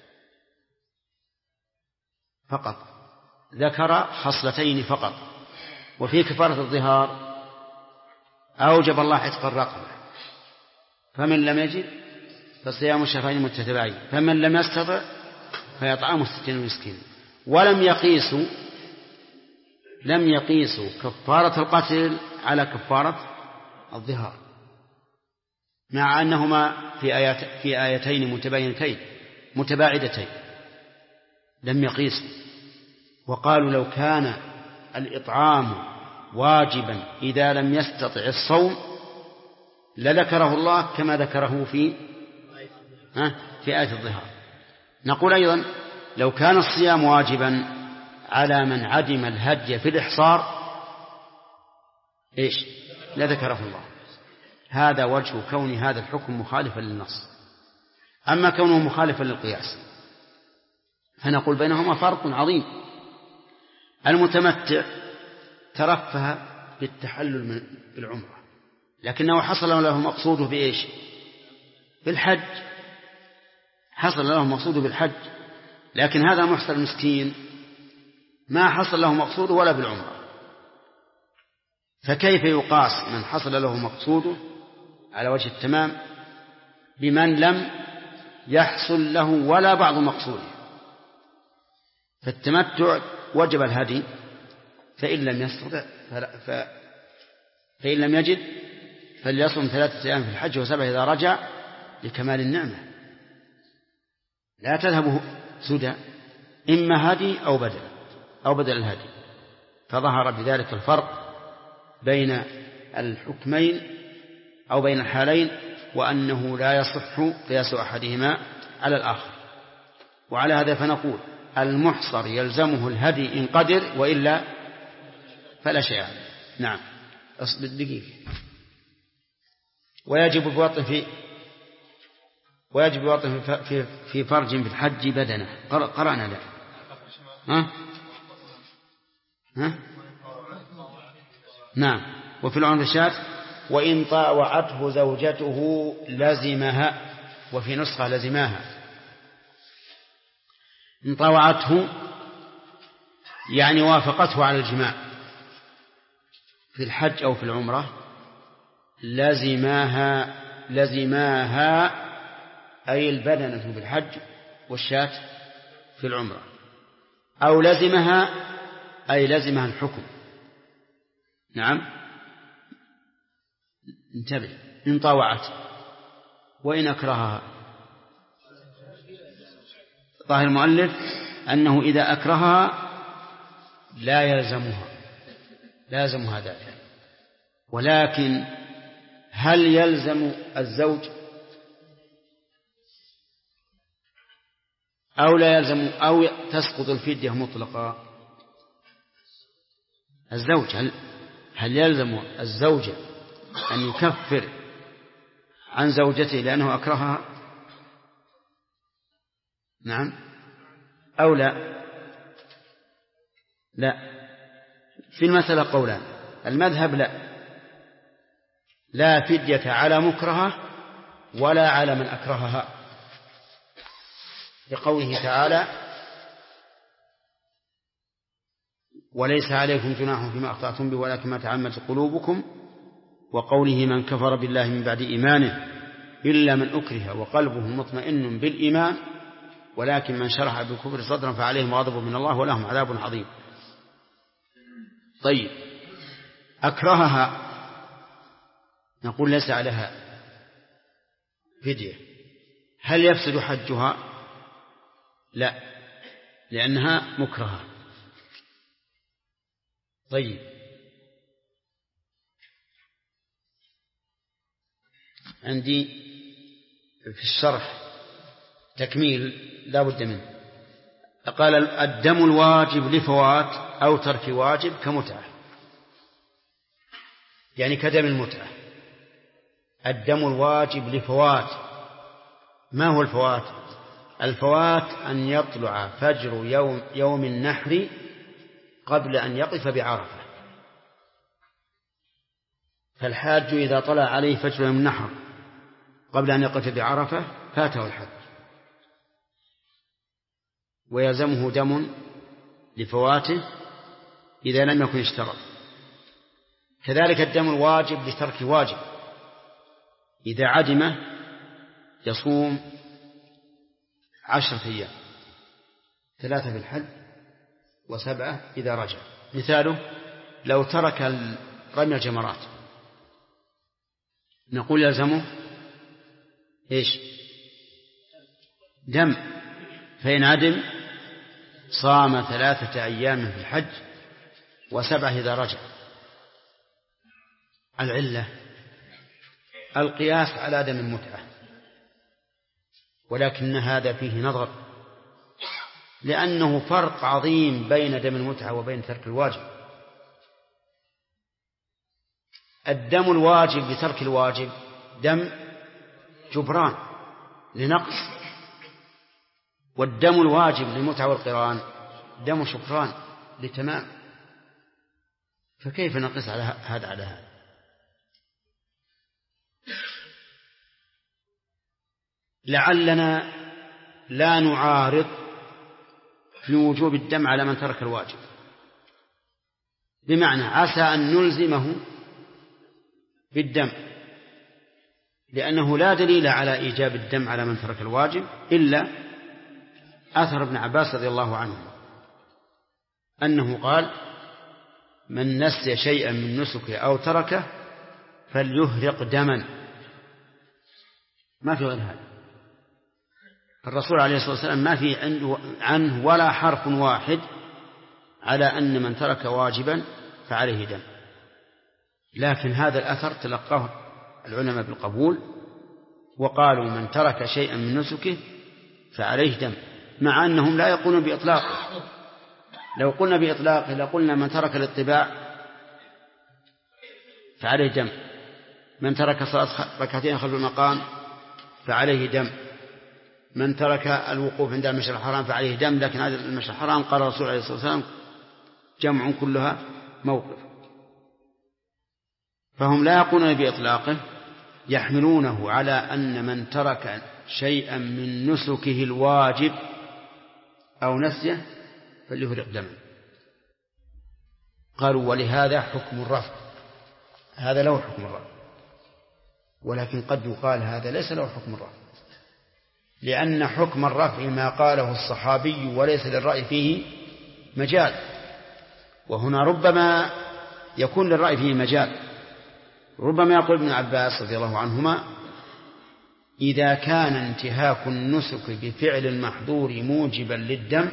فقط ذكر خصلتين فقط. وفي كفارة الظهار أوجب الله عتق الرقبة، فمن لم يجد فصيام 2 شهرين متتابعين، فمن لم يستطع فيطعم 60 مسكين. ولم يقيسوا كفارة القتل على كفارة الظهار، مع أنهما في آيتين متباعدتين لم يقيسوا. وقالوا: لو كان الإطعام واجبا إذا لم يستطع الصوم لذكره الله كما ذكره في آية الظهار. نقول أيضا: لو كان الصيام واجبا على من عدم الهدي في الإحصار إيش؟ لذكره الله. هذا وجه كون هذا الحكم مخالفا للنص. أما كونه مخالفا للقياس فنقول بينهما فرق عظيم. المتمتع ترفه بالتحلل بالعمرة، لكنه حصل له مقصوده بإيش؟ بالحج، حصل له مقصوده بالحج. لكن هذا المحصر المسكين ما حصل له مقصوده ولا بالعمرة، فكيف يقاس من حصل له مقصوده على وجه التمام بمن لم يحصل له ولا بعض مقصوده؟ فالتمتع وجب الهدي فإن لم يجد فليصم 3 أيام في الحج و7 إذا رجع لكمال النعمة. لا تذهب سدى، إما هدي أو بدل الهدي. فظهر بذلك الفرق بين الحكمين أو بين الحالين، وأنه لا يصح قياس أحدهما على الآخر. وعلى هذا فنقول المحصر يلزمه الهدي إن قدر، وإلا فلا شيء عليه. نعم. أصبر دقيقة. ويجب بوطن في فرج في الحج بدنه. قرأنا لا ها؟ نعم. وفي العمر الشاة وإن طاوعته زوجته لزمها، وفي نسخة لزماها. إن طاوعته يعني وافقته على الجماع في الحج أو في العمرة، لزماها أي البدنة في الحج والشاة في العمرة، أو لزمها أي لزمها الحكم. نعم. انتبه. إن طاوعت وإن أكرهها. ظاهر المؤلف أنه إذا أكرهها لا يلزمها ذلك. ولكن هل يلزم الزوج أو لا يلزم، أو تسقط الفدية مطلقا؟ الزوج هل يلزم الزوجة أن يكفر عن زوجته لأنه أكرهها؟ نعم أو لا؟ في المسألة قولان. المذهب لا فدية على مكرهة ولا على من أكرهها، لقوله تعالى وليس عليكم جناح فيما أخطأتم به ولكن ما تعمدت قلوبكم، وقوله من كفر بالله من بعد إيمانه إلا من أكره وقلبه مطمئن بالإيمان ولكن من شرح بالكفر صدرا فعليهم غضب من الله ولهم عذاب عظيم. طيب، أكرهها نقول ليس عليها فدية. هل يفسد حجها؟ لا، لأنها مكرهة. طيب، عندي في الشرح تكميل لا بد منه. قال الدم الواجب لفوات أو ترك واجب كمتعة، يعني كدم المتعة. الدم الواجب لفوات. ما هو الفوات؟ الفوات أن يطلع فجر يوم النحر قبل أن يقف بعرفة. فالحاج إذا طلع عليه فجر يوم النحر قبل أن يقف بعرفة فاته الحج، ويلزمه دم لفواته إذا لم يكن اشترط. كذلك الدم الواجب لترك واجب، إذا عدمه يصوم 10 أيام، 3 في الحج و7 إذا رجع. مثاله لو ترك رمي الجمرات نقول يلزمه إيش؟ دم. فإن عدم صام 3 أيام في الحج و7 إذا رجع. العلة القياس على دم المتعة، ولكن هذا فيه نظر، لأنه فرق عظيم بين دم المتعة وبين ترك الواجب. الدم الواجب لترك الواجب دم جبران لنقص، والدم الواجب للمتعة والقران دم شكران لتمام. فكيف نقص على هذا على هذا؟ لعلنا لا نعارض في وجوب الدم على من ترك الواجب، بمعنى عسى أن نلزمه بالدم، لأنه لا دليل على إيجاب الدم على من ترك الواجب إلا أثر ابن عباس رضي الله عنه أنه قال من نسي شيئا من نسكه أو تركه فليهرق دما. ما في غير هذا. الرسول عليه الصلاة والسلام ما في عنه ولا حرف واحد على أن من ترك واجبا فعليه دم، لكن هذا الأثر تلقاه العلماء بالقبول وقالوا من ترك شيئا من نسكه فعليه دم، مع أنهم لا يقولون بإطلاقه. لو قلنا بإطلاقه لقلنا من ترك الاطباع فعليه دم، من ترك صلاة ركعتين خلف المقام فعليه دم، من ترك الوقوف عند المشعر الحرام فعليه دم. لكن هذا المشعر الحرام قال الرسول عليه الصلاة والسلام جمع كلها موقف، فهم لا يقولون بإطلاقه، يحملونه على أن من ترك شيئا من نسكه الواجب أو نسيه فليهرق دما. قالوا ولهذا حكم الرفع، هذا له حكم الرفع، ولكن قد يقال هذا ليس له حكم الرفع، لأن حكم الرفع ما قاله الصحابي وليس للرأي فيه مجال، وهنا ربما يكون للرأي فيه مجال. ربما يقول ابن عباس رضي الله عنهما إذا كان انتهاك النسك بفعل المحظور موجبا للدم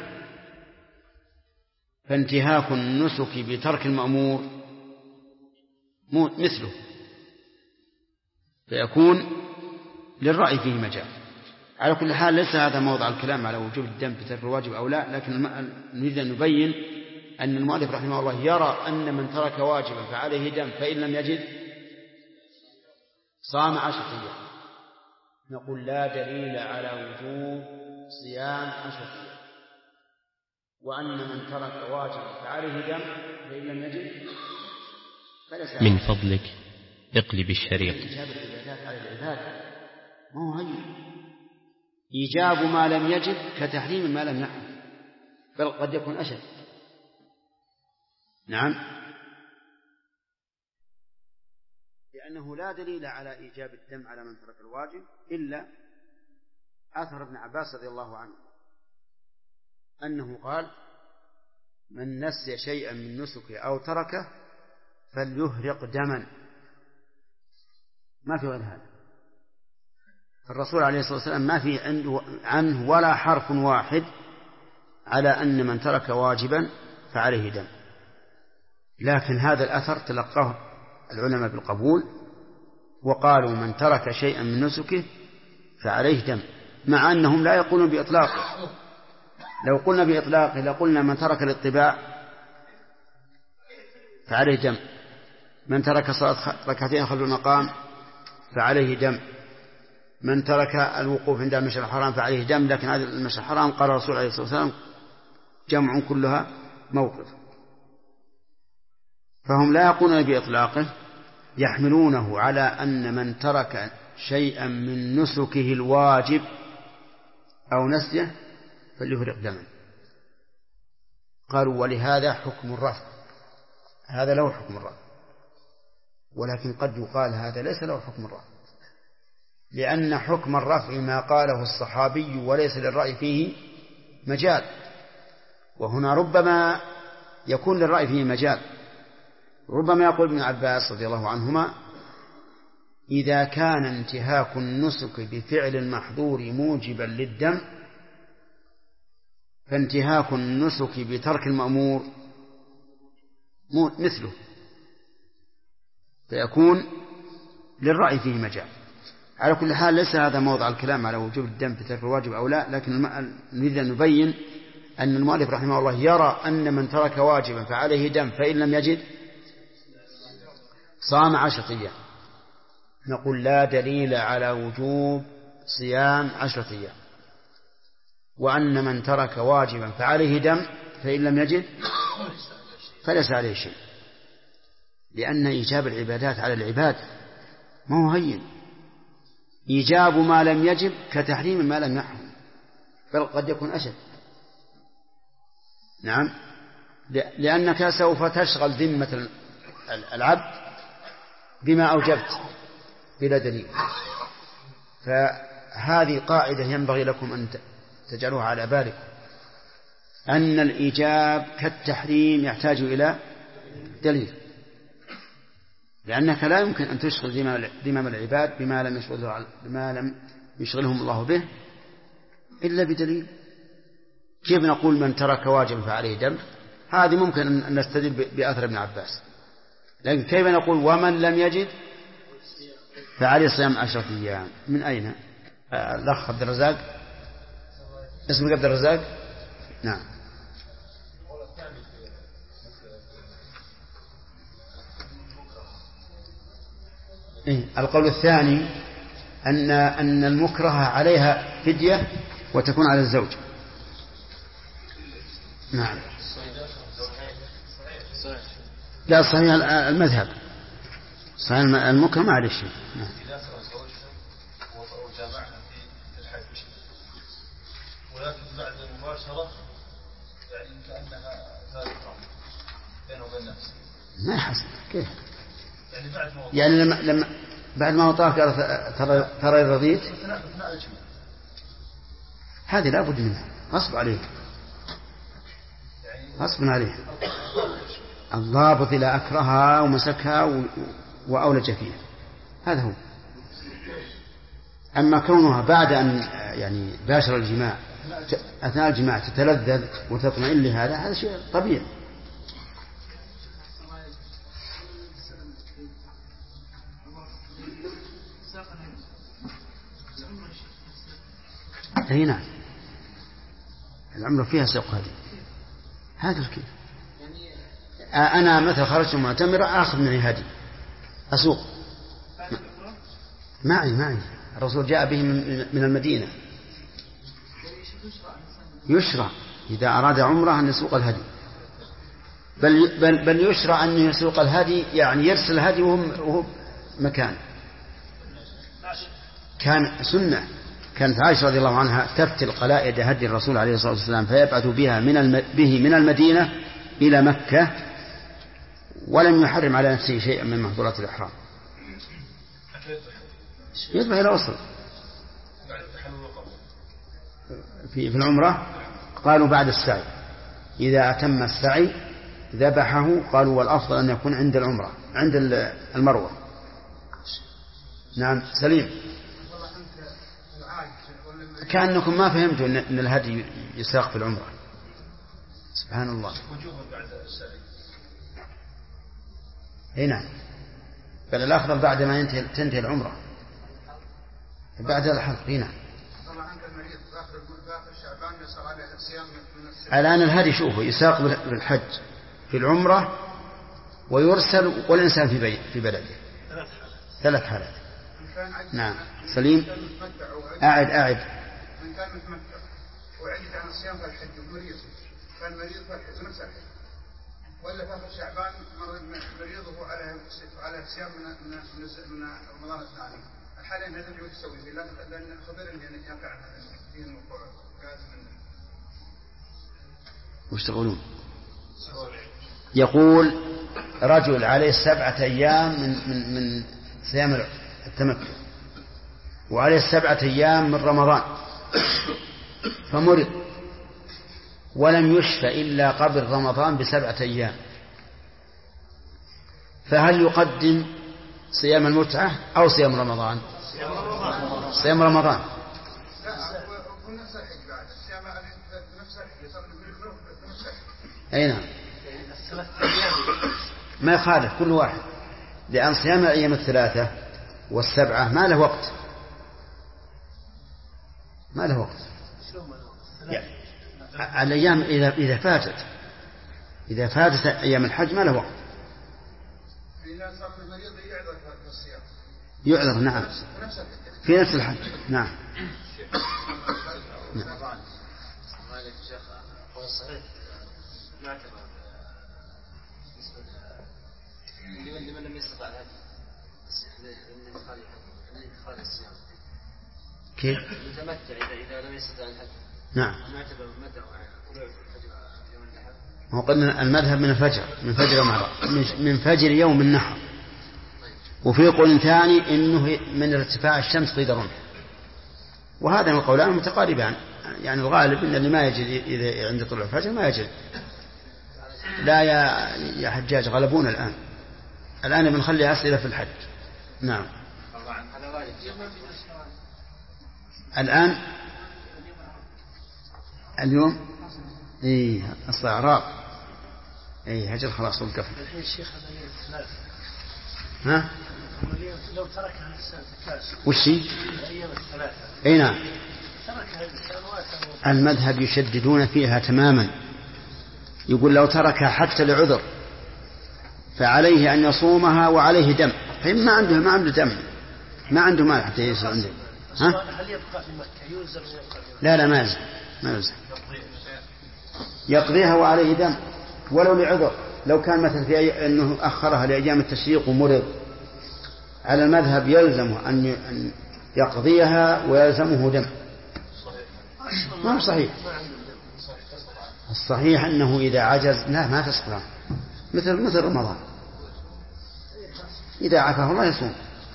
فانتهاك النسك بترك المأمور مثله، فيكون للرأي فيه مجال. على كل حال ليس هذا موضع الكلام على وجوب الدم بترك الواجب أو لا، لكن نريد أن نبين أن المؤلف رحمه الله يرى أن من ترك واجبا فعليه دم، فإن لم يجد صام 10 أيام. نقول لا دليل على وجوب صيام 10 أيام، وأن من ترك واجبا فعليه دم فإن لم يجد من فضلك اقلب الشريط. إيجاب العبادات على العباد ما هو هين، إيجاب ما لم يجب كتحريم ما لم يحرم، بل قد يكون أشد. نعم، لأنه لا دليل على إيجاب الدم على من ترك الواجب إلا أثر ابن عباس رضي الله عنه أنه قال من نسي شيئا من نسكه أو تركه فليهرق دما. ما في غير هذا. الرسول عليه الصلاة والسلام ما في عنه ولا حرف واحد على أن من ترك واجبا فعليه دم، لكن هذا الأثر تلقاه العلماء بالقبول وقالوا من ترك شيئا من نسكه فعليه دم، مع أنهم لا يقولون بإطلاقه. لو قلنا بإطلاقه لقلنا من ترك الاطباع فعليه دم، من ترك صلاة ركعتين خلف المقام فعليه دم، من ترك الوقوف عند المشعر الحرام فعليه دم. لكن هذا المشعر الحرام قال الرسول عليه الصلاة والسلام جمع كلها موقف، فهم لا يقولون بإطلاقه، يحملونه على أن من ترك شيئا من نسكه الواجب أو نسيه فليهرق دما. قالوا ولهذا حكم الرفع، هذا له حكم الرفع، ولكن قد يقال هذا ليس له حكم الرفع، لأن حكم الرفع ما قاله الصحابي وليس للرأي فيه مجال، وهنا ربما يكون للرأي فيه مجال. ربما يقول ابن عباس رضي الله عنهما إذا كان انتهاك النسك بفعل المحظور موجبا للدم فانتهاك النسك بترك المأمور مثله، فيكون للرأي فيه مجال. على كل حال ليس هذا موضع الكلام على وجوب الدم بترك الواجب أو لا، لكن نريد أن نبين أن المؤلف رحمه الله يرى أن من ترك واجبا فعليه دم، فإن لم يجد صام 10 أيام. نقول لا دليل على وجوب صيام 10 أيام، وأن من ترك واجبا فعليه دم فإن لم يجد فليس عليه شيء، لأن إيجاب العبادات على العباد ما هو هين، إيجاب ما لم يجب كتحريم ما لم يحرم، بل قد يكون أشد. نعم، لأنك سوف تشغل ذمة العبد بما أوجبت بلا دليل. فهذه قاعدة ينبغي لكم أن تجعلوها على بالكم، أن الإيجاب كالتحريم يحتاج إلى دليل، لأنك لا يمكن أن تشغل ذمم العباد بما لم يشغلهم الله به إلا بدليل. كيف نقول من ترك واجب فعليه دم؟ هذه ممكن أن نستدل بأثر ابن عباس، لكن كيف نقول ومن لم يجد فعليه صيام 10 أيام؟ من أين؟ الأخ عبد الرزاق، اسمك عبد الرزاق؟ نعم. القول الثاني أن المكره عليها فدية وتكون على الزوج. نعم. لا، صحيح المذهب، صحيح المكره ما عليه شيء. نعم. ولكن بعد المباشرة يعني كأنها فارقة بينه وبين الناس. ما يحصل كيف؟ يعني بعد ما يعني لما بعد ما وطاك ترى رضيت، هذه لا بد منها، غصب عليه، غصب عليه. الضابط إذا أكرهها ومسكها وأولج فيها، هذا هو. أما كونها بعد أن يعني باشر الجماع أثناء الجماع تتلذذ وتطمئن لهذا، هذا شيء طبيعي. هنا العمر فيها سوق هذا الكيف. أنا مثلا خرجت معتمرة آخذ مني هدي أسوق معي الرسول جاء به من المدينة. يشرع إذا أراد عمره أن يسوق الهدي، بل يشرع أن يسوق الهدي، يعني يرسل الهدي وهو مكان. كان سنة، كانت عائشة رضي الله عنها تفتل قلائد هدي الرسول عليه الصلاة والسلام فيبعث بها به من المدينة إلى مكة، ولم يحرم على نفسه شيئا من محظورات الإحرام. يذبح إلى وصل في العمرة. قالوا بعد السعي، إذا أتم السعي ذبحه. قالوا والأفضل أن يكون عند العمرة، عند المروة. نعم. سليم، كأنكم ما فهمتوا أن الهدي يساق في العمرة. سبحان الله. هنا بل الأفضل بعد ما تنتهي العمرة، بعد الحلق. هنا الآن الهدي شوفوا يساق بالحج في العمرة ويرسل والإنسان في بلده. 3 حالات. نعم. سليم، أعد. من كان متمتع وعجز عن الصيام في الحج ومريض، كان مريض في الحج نفس الحج، ولا في آخر شعبان مريضه على صيام من رمضان الثاني، الحالين هذا اللي يسوي فيه، لأن خبرني أن يقع هذا فيه الوقوع قاعد من. وش تقولون؟ يقول رجل عليه 7 أيام من صيام التمتع، وعليه 7 أيام من رمضان، فمرض ولم يشفى إلا قبل رمضان ب7 أيام، فهل يقدم صيام المتعة أو صيام رمضان؟ صيام رمضان. أي نعم، ما يخالف كل واحد، لأن صيام الأيام 3 و7 ما له وقت، ما له وقت. الأيام إذا فاتت أيام الحج ما له وقت. يعذر. نعم، في نفس الحج. نعم. لمن لم يستطع الهدي لإدخال الصيام كيف؟ المتمتع إذا لم يستطع الهدي. نعم. ما اعتبر متى طلوع الفجر يوم النحر. هو قلنا المذهب من الفجر، من فجر يوم النحر. وفي قول ثاني إنه من ارتفاع الشمس قيد الرمح، وهذا القولان متقاربان. يعني الغالب إن اللي ما يجد إذا عند طلوع الفجر ما يجد. لا يا حجاج غلبونا الآن بنخلي أسئلة في الحج. نعم الآن اليوم الصعراء هجر خلاص وقفنا. الحين الشيخ عملية الثلاث. ها؟ لو تركها الإنسان تكاسل. وش هي؟ الأيام الثلاثة. أي نعم. تركها الإنسان المذهب يشددون فيها تماما، يقول لو تركها حتى لعذر فعليه أن يصومها وعليه دم. فإن ما عنده دم ما عنده مال حتى يصوم عنده. ها؟ هل يبقى في مكة يلزم يبقى؟ لا ما يلزم يقضيها وعليه دم ولو لعذر. لو كان مثلا في أنه أخرها لأيام التشريق ومرض على المذهب يلزمه أن يقضيها ويلزمه دم. ما هو صحيح. الصحيح أنه إذا عجز لا ما تسقط مثل رمضان إذا عافاه الله يصوم.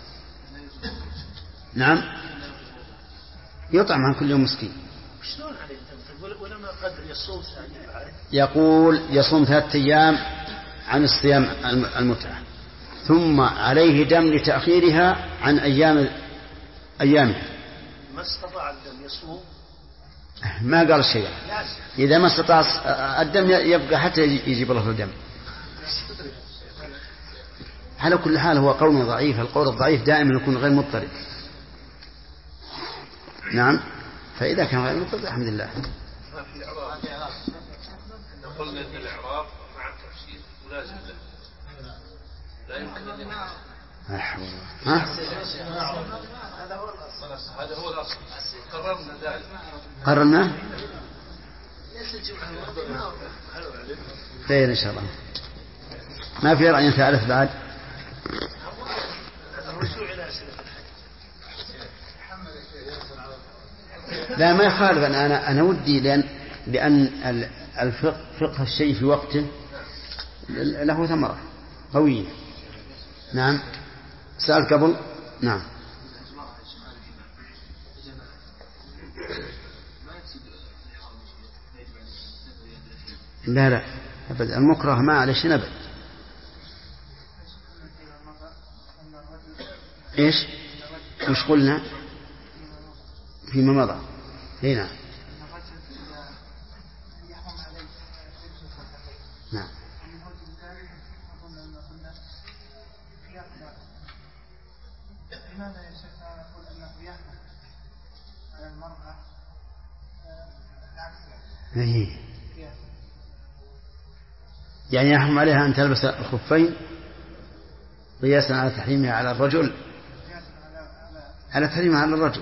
نعم يطعم عن كل يوم مسكين. شلون عليه الدم؟ ولما قدر يصوم يقول يصوم 3 أيام عن الصيام المتعة ثم عليه دم لتأخيرها عن أيامه. ما استطاع الدم يصوم ما قال شيء. إذا ما استطاع الدم يبقى حتى يجيب الله الدم. على كل حال هو قول ضعيف. القول الضعيف دائما يكون غير مضطرد. نعم فإذا كان غير مضطرد الحمد لله. قلنا أن الإعراب مع التفسير ولازم له لا يمكن أن يحصل. هذا هو الأصل. قررنا ذلك. قررنا خير إن شاء الله. ما في رأي ثالث بعد. لا ما يخالف. أنا ودي لأن فقه الشيء في وقته له ثمرة قوية. نعم سأل قبل. نعم لا أبدا المكره ما عليه شيء أبدا. إيش مش قلنا فيما مضى هنا. نعم لماذا يا شيخ نقول أنه يحمل على المرأة العكس؟ يعني يحرم عليها أن تلبس الخفين قياسا على تحريمها على الرجل. على تحريمها على الرجل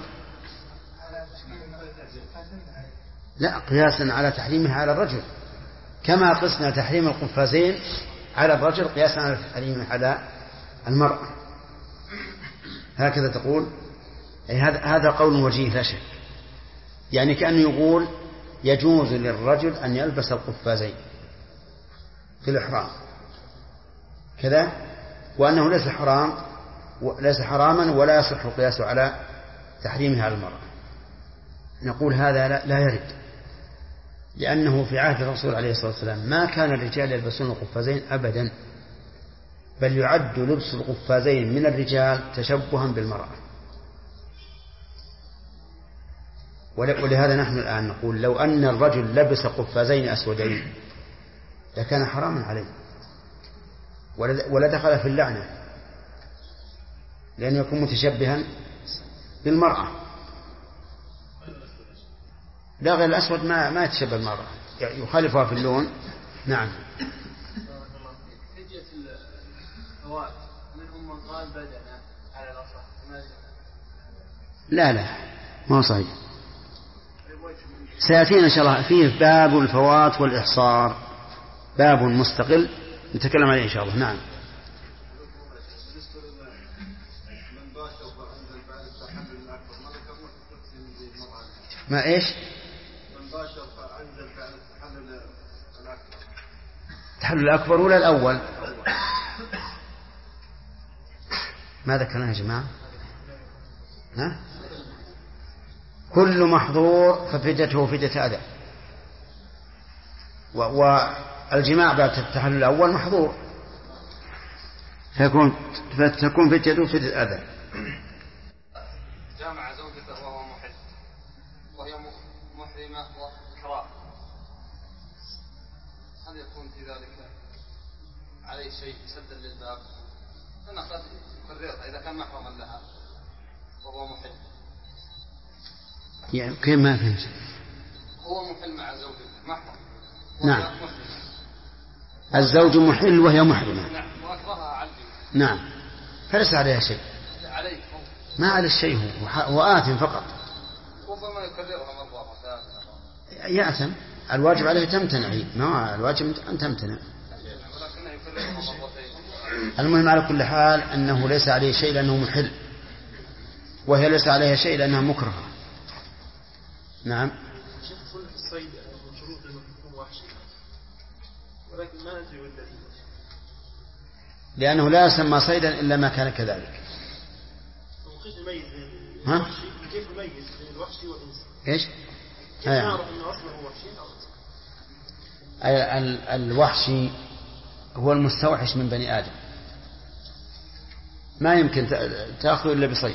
لا قياسا على تحريمها على الرجل كما قسنا تحريم القفازين على الرجل قياسا على تحريمها على المرأة. هكذا تقول. هذا قول وجيه لا شك. يعني كأنه يقول يجوز للرجل أن يلبس القفازين في الإحرام كذا وأنه ليس حراما ولا يصح القياس على تحريمها على المرأة. نقول هذا لا يرد لأنه في عهد الرسول عليه الصلاة والسلام ما كان الرجال يلبسون القفازين أبدا بل يعد لبس القفازين من الرجال تشبها بالمرأة. ولهذا نحن الآن نقول لو أن الرجل لبس قفازين أسودين لكان حراما عليه ولا دخل في اللعنة لأنه يكون متشبها بالمرأة. لا غير الأسود ما يتشبه المرأة يخالفها في اللون. نعم حجة الفوائد منهم من قال بدنا على الأصح. لا ما هو صحيح. سيأتينا إن شاء الله فيه باب الفوات والإحصار باب مستقل نتكلم عليه إن شاء الله. نعم ما إيش التحلل الأكبر ولا الأول؟ ما ذكرنا يا جماعة. ها؟ كل محظور ففدته فدية أذى الجماع بعد التحلل الأول محظور، فتكون فتيته فتية أذى. جامع زوجته وهو محرم وهي محرمة وكراهة، هل يكون في ذلك عليه شيء سدا للباب؟ أنا قد يكررها إذا كان محرما لها وهو محرم. يعني كيف ما فهمت؟ هو محل مع زوجته محرم. نعم. الزوج محل وهي محرمة. نعم. وأكرهها على نعم. فليس عليها شيء. عليه. ما على الشيء، هو آثم فقط. ربما يكررها مرة ثانية. يأثم. الواجب عليه تمتنع، ما الواجب أن تمتنع. ولكنه يكررها مرتين. المهم على كل حال أنه ليس عليه شيء لأنه محل، وهي ليس عليها شيء لأنها مكرهة. نعم. كل الصيد من شروط المحكوم وحشي، ولكن ما ندري والدليل، لأنه لا يسمى صيدا إلا ما كان كذلك. كيف نميز بين ها؟ الوحشي، كيف نميز بين الوحشي والإنسان؟ إيش؟ كيف نعرف أنه أصله وحشي أو إنسان؟ الوحشي هو المستوحش من بني آدم، ما يمكن تأخذه إلا بصيد.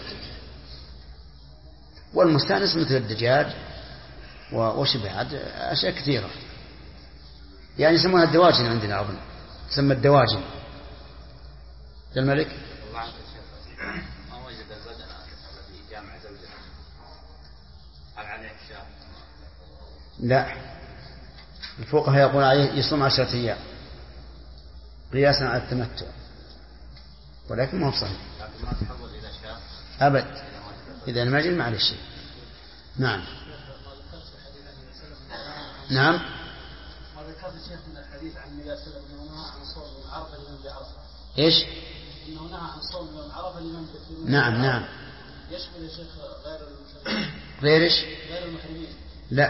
والمستانس مثل الدجاج وشبه أشياء كثيرة، يعني يسمونها الدواجن عندنا أظن، تسمى الدواجن. الملك ما وجد البدن الذي جامع زوجته هل عليه الشهر؟ لا، الفقهاء يقول عليه يصوم 10 أيام قياسا على التمتع، ولكن ما هو صحيح. لكن ما تحول إلى شهر أبد إذا لم يجد ما عليه شيء. نعم. نعم. ما ذكرت شيخ من الحديث عن النبي صلى الله عليه وسلم أنه نهى عن صوم يوم عرفة لمن بعرفة. إيش؟ أنه نهى عن صوم يوم عرفة لمن بعرفة. نعم نعم. يشمل يا شيخ غير المحرمين. غير إيش؟ غير المحرمين. لا،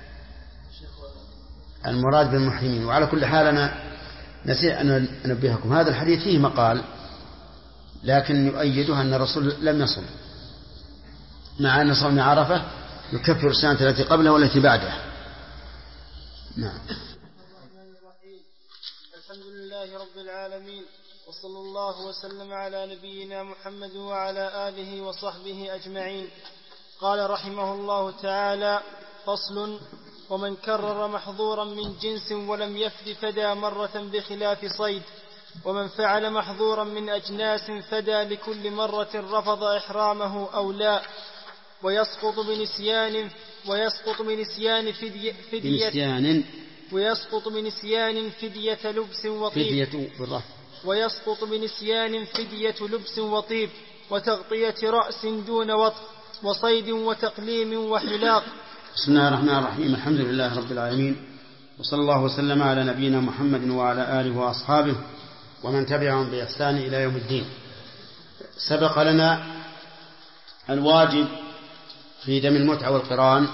المراد بالمحرمين. وعلى كل حال أنا نسيت أن أنبهكم، هذا الحديث فيه مقال لكن يؤيده أن الرسول لم يصم، مع أن صوم عرفة يكفر السنة التي قبله والتي بعده. نعم. الحمد لله رب العالمين، وصلى الله وسلم على نبينا محمد وعلى آله وصحبه أجمعين. قال رحمه الله تعالى: فصل: ومن كرر محظورا من جنس ولم يفد فدى مرة بخلاف صيد، ومن فعل محظورا من أجناس فدى لكل مرة رفض إحرامه أو لا، ويسقط بنسيان فدية لبس وطيب، ويسقط بنسيان فدية لبس وطيب، وتغطية رأس دون وطء، وصيد وتقليم وحلاق. بسم الله الرحمن الرحيم. الحمد لله رب العالمين، وصلى الله وسلم على نبينا محمد وعلى آله وأصحابه ومن تبعهم بإحسان إلى يوم الدين. سبق لنا الواجب في دم المتعة والقران،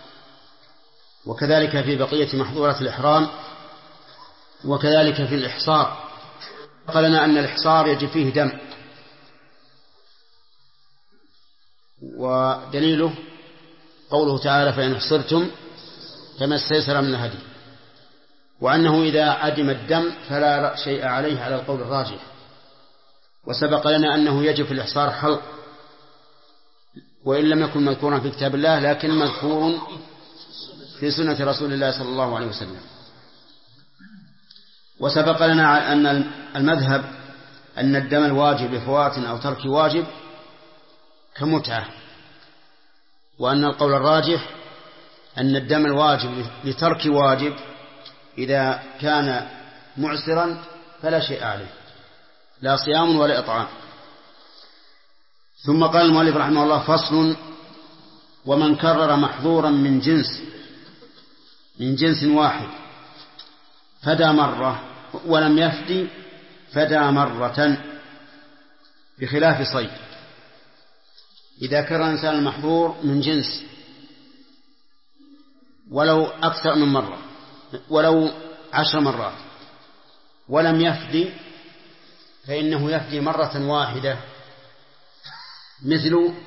وكذلك في بقية محظورات الإحرام، وكذلك في الإحصار. سبق لنا أن الإحصار يجب فيه دم، ودليله قوله تعالى: فإن احصرتم فما استيسر من الهدي، وأنه إذا عدم الدم فلا شيء عليه على القول الراجح. وسبق لنا أنه يجب في الإحصار حلق، وإن لم يكن مذكورا في كتاب الله لكن مذكور في سنة رسول الله صلى الله عليه وسلم. وسبق لنا أن المذهب أن الدم الواجب بفوات أو ترك واجب كمتعة، وأن القول الراجح أن الدم الواجب لترك واجب إذا كان معسرا فلا شيء عليه، لا صيام ولا إطعام. ثم قال المؤلف رحمه الله: فصل: ومن كرر محظورا من جنس واحد فدى مرة ولم يفدي فدى مرة بخلاف صيد. إذا كرر الإنسان المحظور من جنس ولو أكثر من مرة، ولو 10 مرات، ولم يفدي فإنه يفدي مرة واحدة، مثل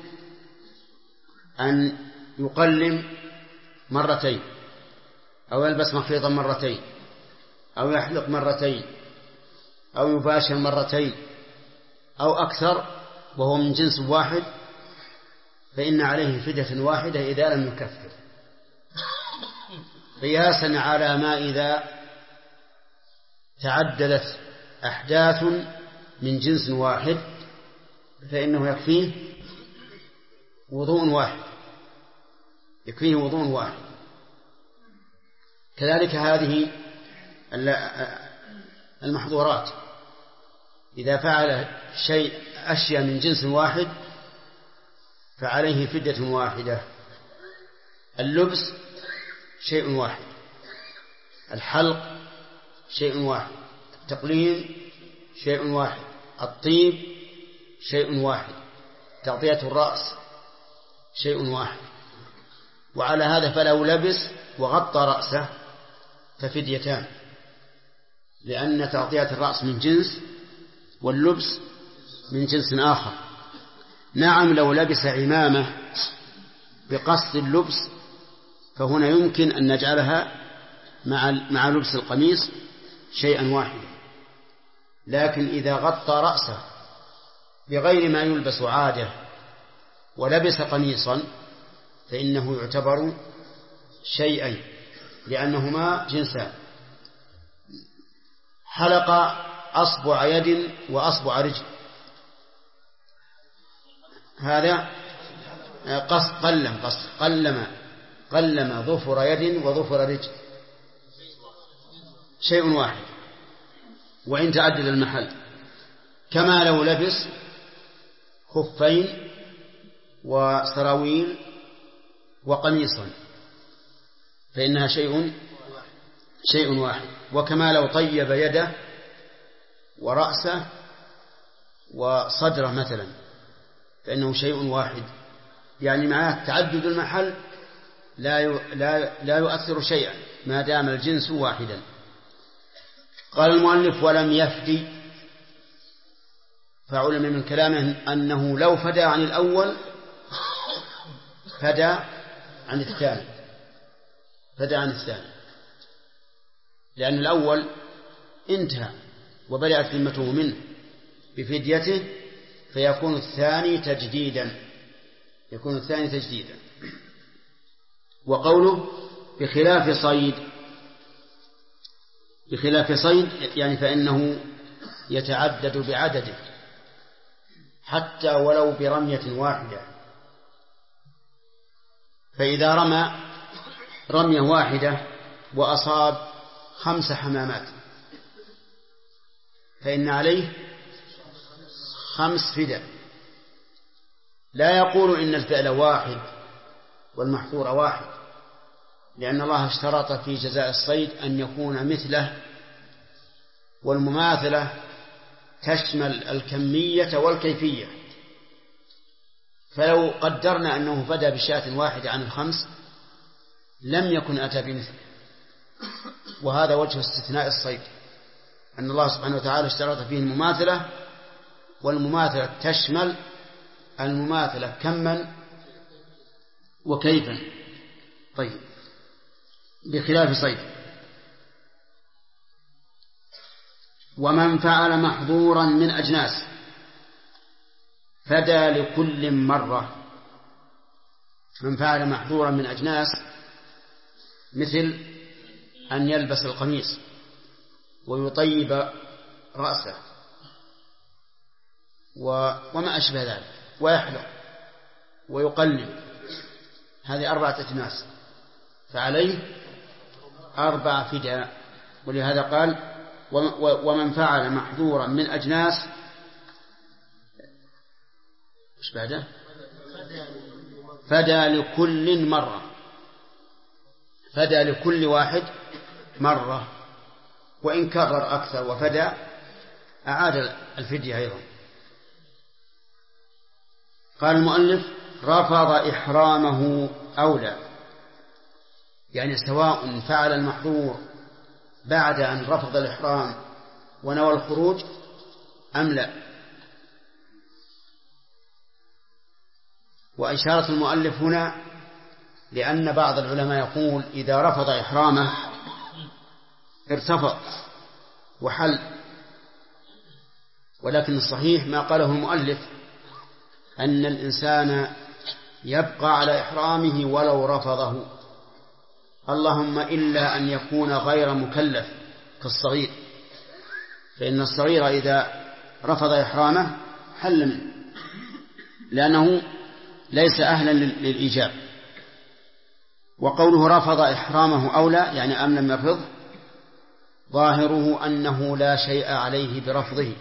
أن يقلم مرتين، أو يلبس مخيطا مرتين، أو يحلق مرتين أو يباشر مرتين أو أكثر وهو من جنس واحد فإن عليه فدية واحدة إذا لم يكفر، قياسا على ما إذا تعددت أحداث من جنس واحد فإنه يكفيه وضوء واحد. كذلك هذه المحظورات إذا فعل أشياء من جنس واحد فعليه فدية واحدة. اللبس شيء واحد، الحلق شيء واحد، التقليم شيء واحد، الطيب شيء واحد، تغطية الرأس شيء واحد. وعلى هذا فلو لبس وغطى رأسه ففديتان، لأن تغطية الرأس من جنس واللبس من جنس آخر. نعم لو لبس عمامة بقصد اللبس فهنا يمكن أن نجعلها مع لبس القميص شيئا واحدا، لكن إذا غطى رأسه بغير ما يلبس عادة ولبس قميصا فإنه يعتبر شيئين لأنهما جنسان. حلق أصبع يد وأصبع رجل، هذا قلم ظفر يد وظفر رجل شيء واحد وإن تعدد المحل، كما لو لبس خفين وسراويل وقميصا فإنها شيء واحد، وكما لو طيب يده ورأسه وصدره مثلا فإنه شيء واحد، يعني مع تعدد المحل لا يؤثر شيئا ما دام الجنس واحدا. قال المؤلف ولم يفدي، فعلم من كلامه أنه لو فدى عن الأول فدى عن الثاني، لأن الأول انتهى وبدأت ذمته منه بفديته فيكون الثاني تجديدا. وقوله بخلاف صيد يعني فإنه يتعدد بعدده حتى ولو برمية واحدة، فإذا رمى رمية واحدة وأصاب 5 حمامات فإن عليه 5 فداء. لا يقول إن الفعل واحد والمحظور واحد، لأن الله اشترط في جزاء الصيد أن يكون مثله، والمماثلة تشمل الكمية والكيفية، فلو قدرنا أنه فدى بشاة واحدة عن 5 لم يكن أتى بمثله. وهذا وجه استثناء الصيد، أن الله سبحانه وتعالى اشترط فيه المماثلة، والمماثلة تشمل المماثلة كما وكيفا. طيب بخلاف صيد. ومن فعل محظورا من أجناس فدى لكل مرة. من فعل محظورا من أجناس مثل أن يلبس القميص ويطيب رأسه وما أشبه ذلك، ويحلق ويقلم، هذه 4 أجناس فعليه 4 فداء. ولهذا قال ومن فعل محظورا من أجناس إيش بعده؟ فدى لكل مرة، فدى لكل واحد مرة، وإن كرر أكثر وفدى أعاد الفدية أيضا. قال المؤلف رفض إحرامه أو لا، يعني سواء فعل المحظور بعد أن رفض الإحرام ونوى الخروج أم لا. وإشارة المؤلف هنا لأن بعض العلماء يقول إذا رفض إحرامه ارتفض وحل. ولكن الصحيح ما قاله المؤلف أن الإنسان يبقى على إحرامه ولو رفضه، اللهم إلا أن يكون غير مكلف كالصغير، فإن الصغير إذا رفض إحرامه حل منه لأنه ليس أهلا للإيجاب. وقوله رفض إحرامه أولى يعني أم لم يرفضه، ظاهره أنه لا شيء عليه برفضه،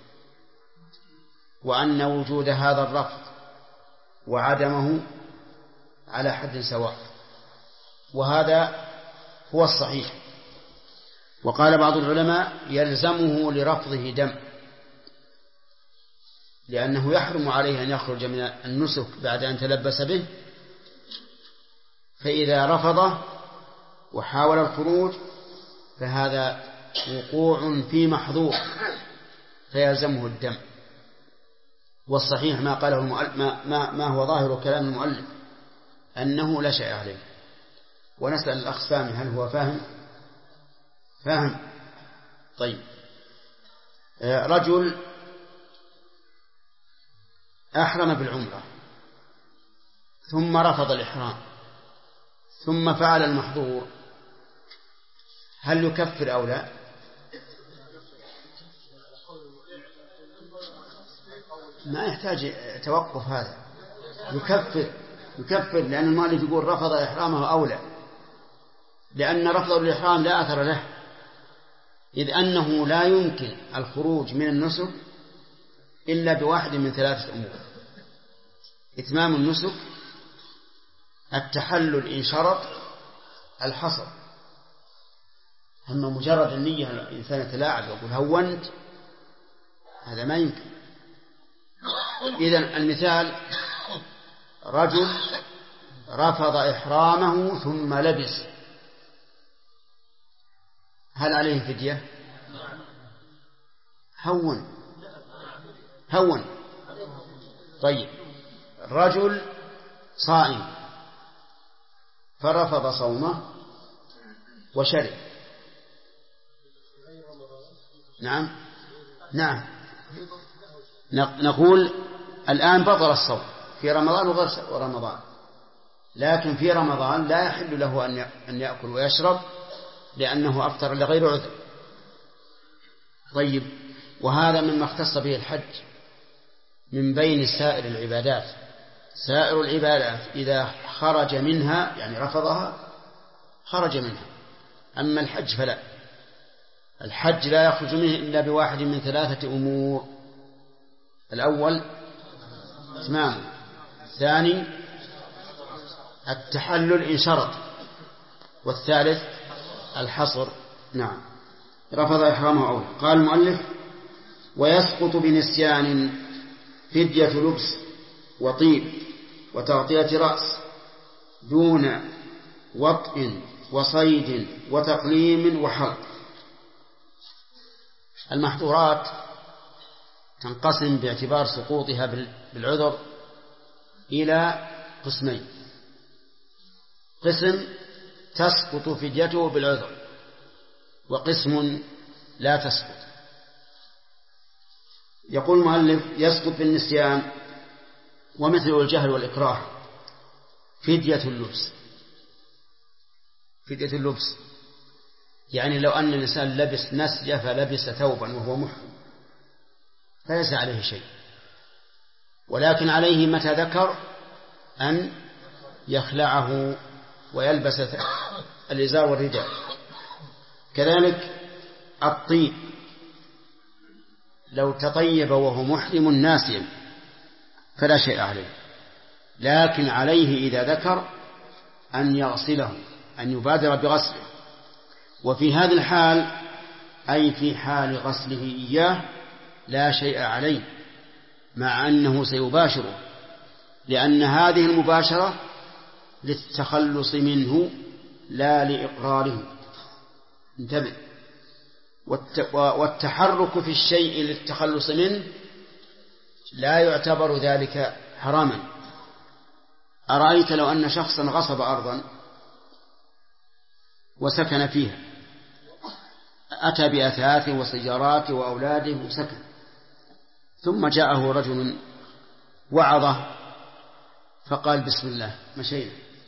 وأن وجود هذا الرفض وعدمه على حد سواء، وهذا هو الصحيح. وقال بعض العلماء يلزمه لرفضه دم، لأنه يحرم عليه أن يخرج من النسك بعد أن تلبس به، فإذا رفضه وحاول الخروج فهذا وقوع في محظور فيلزمه الدم. والصحيح ما قاله ما هو ظاهر كلام المؤلف أنه لا شيء عليه. ونسأل الأخ سامي هل هو فاهم؟ طيب، رجل أحرم بالعمرة ثم رفض الإحرام ثم فعل المحظور، هل يكفر أو لا؟ ما يحتاج توقف، هذا يكفر لأن المؤلف يقول رفض إحرامه أولى، لأن رفض الإحرام لا أثر له، إذ أنه لا يمكن الخروج من النسك إلا بواحد من ثلاثة أمور: إتمام النسك، التحلل إن شرط، الحصر. أما مجرد النية الإنسان يتلاعب يقول هونت، هذا ما يمكن. إذن المثال: رجل رفض إحرامه ثم لبس، هل عليه فدية؟ هون. طيب، رجل صائم فرفض صومه وشرب، نعم نقول الآن بطل الصوم في رمضان وغير رمضان، لكن في رمضان لا يحل له أن يأكل ويشرب لأنه أفطر لغير عذر. طيب، وهذا مما اختص به الحج من بين سائر العبادات. سائر العبادات إذا خرج منها يعني رفضها خرج منها، أما الحج فلا، الحج لا يخرج منه إلا بواحد من ثلاثة أمور: الأول إتمامه، الثاني التحلل إن شرط، والثالث الحصر. نعم، رفض إحرامه أولى. قال المؤلف: ويسقط بنسيان فدية لبس وطيب وتغطية رأس دون وطء وصيد وتقليم وحلق. المحظورات تنقسم باعتبار سقوطها بالعذر إلى قسمين: قسم تسقط فديته بالعذر، وقسم لا تسقط. يقول المؤلف: يسقط بالنسيان ومثل الجهل والإكراه فدية اللبس. فدية اللبس يعني لو أن الإنسان لبس نسجة فلبس ثوبا وهو محرم فليس عليه شيء، ولكن عليه متى ذكر أن يخلعه ويلبس الإزار والرداء. كذلك الطيب، لو تطيب وهو محرم ناسيا فلا شيء عليه، لكن عليه إذا ذكر أن يغسله، أن يبادر بغسله. وفي هذه الحال أي في حال غسله إياه لا شيء عليه، مع أنه سيباشره، لأن هذه المباشرة للتخلص منه لا لإقراره. انتبه، والتحرك في الشيء للتخلص منه لا يعتبر ذلك حراما. أرأيت لو أن شخصا غصب أرضا وسكن فيها أتى بأثاثه وسياراته وأولاده وسكن. ثم جاءه رجل وعظه فقال بسم الله مشينا.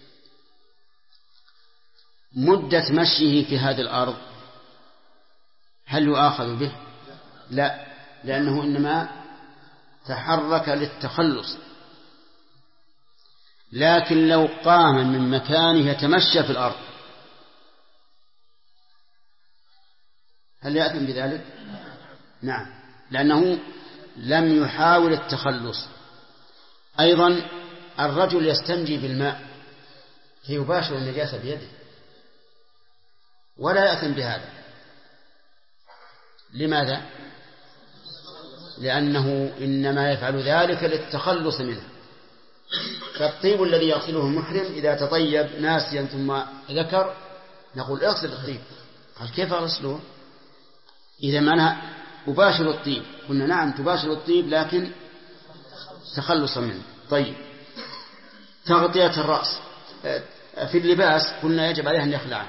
مدة مشيه في هذه الأرض هل يؤاخذ به؟ لا، لأنه إنما تحرك للتخلص. لكن لو قام من مكانه يتمشى في الأرض هل يأثم بذلك؟ نعم، لأنه لم يحاول التخلص. أيضا الرجل يستنجي بالماء فيباشر النجاسة بيده ولا يأثم بهذا. لماذا؟ لأنه إنما يفعل ذلك للتخلص منه. فالطيب الذي يغسله المحرم إذا تطيب ناسيا ثم ذكر نقول اغسل الطيب. قال كيف أغسله؟ إذا ما أنا أباشر الطيب. قلنا نعم تباشر الطيب لكن تخلصا منه. طيب، تغطية الرأس في اللباس قلنا يجب عليه أن يخلعه،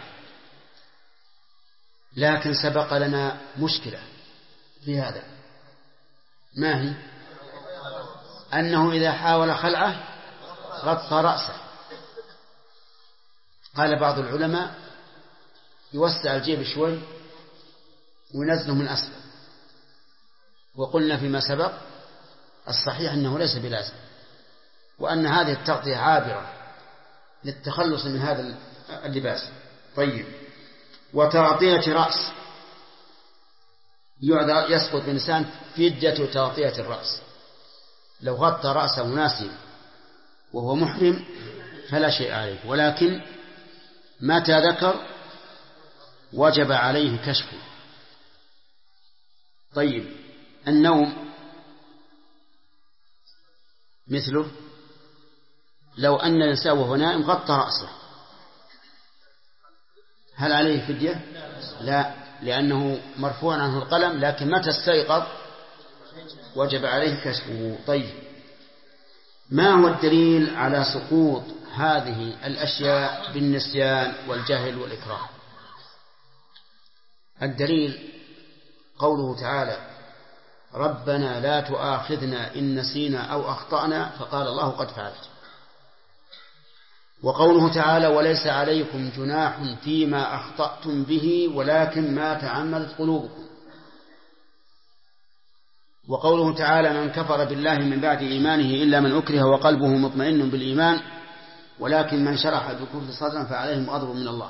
لكن سبق لنا مشكلة في هذا. ما هي؟ أنه إذا حاول خلعه غطى رأسه. قال بعض العلماء يوسع الجيب شوي وينزله من أسفل، وقلنا فيما سبق الصحيح أنه ليس بلازم، وأن هذه التغطية عابرة للتخلص من هذا اللباس. طيب، وتغطية رأس يسقط الإنسان فدية تغطية الرأس. لو غطى رأسه ناسيا وهو محرم فلا شيء عليه، ولكن متى ذكر وجب عليه كشفه. طيب، النوم مثله، لو أن الإنسان وهو نائم غطى رأسه هل عليه فدية؟ لا، لأنه مرفوع عنه القلم، لكن متى استيقظ وجب عليه كشفه. طيب، ما هو الدليل على سقوط هذه الأشياء بالنسيان والجهل والإكراه؟ الدليل قوله تعالى ربنا لا تؤاخذنا إن نسينا أو أخطأنا، فقال الله قد فعلت. وقوله تعالى وليس عليكم جناح فيما أخطأتم به ولكن ما تعمدت قلوبكم. وقوله تعالى من كفر بالله من بعد إيمانه إلا من أكره وقلبه مطمئن بالإيمان ولكن من شرح بالكفر صدرا فعليهم غضب من الله.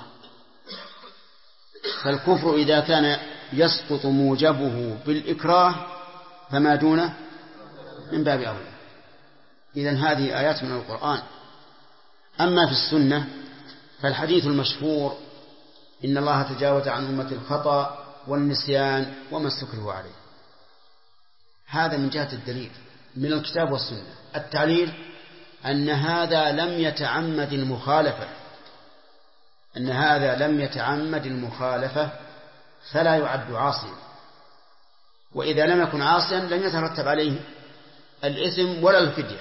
فالكفر إذا كان يسقط موجبه بالإكراه فما دونه من باب أولى. إذن هذه آيات من القرآن. أما في السنة فالحديث المشهور إن الله تجاوز عن أمة الخطأ والنسيان وما استكرهوا عليه. هذا من جهة الدليل من الكتاب والسنة. التعليل أن هذا لم يتعمد المخالفة، أن هذا لم يتعمد المخالفة فلا يعد عاصيا، وإذا لم يكن عاصيا لم يترتب عليه الإثم ولا الفدية.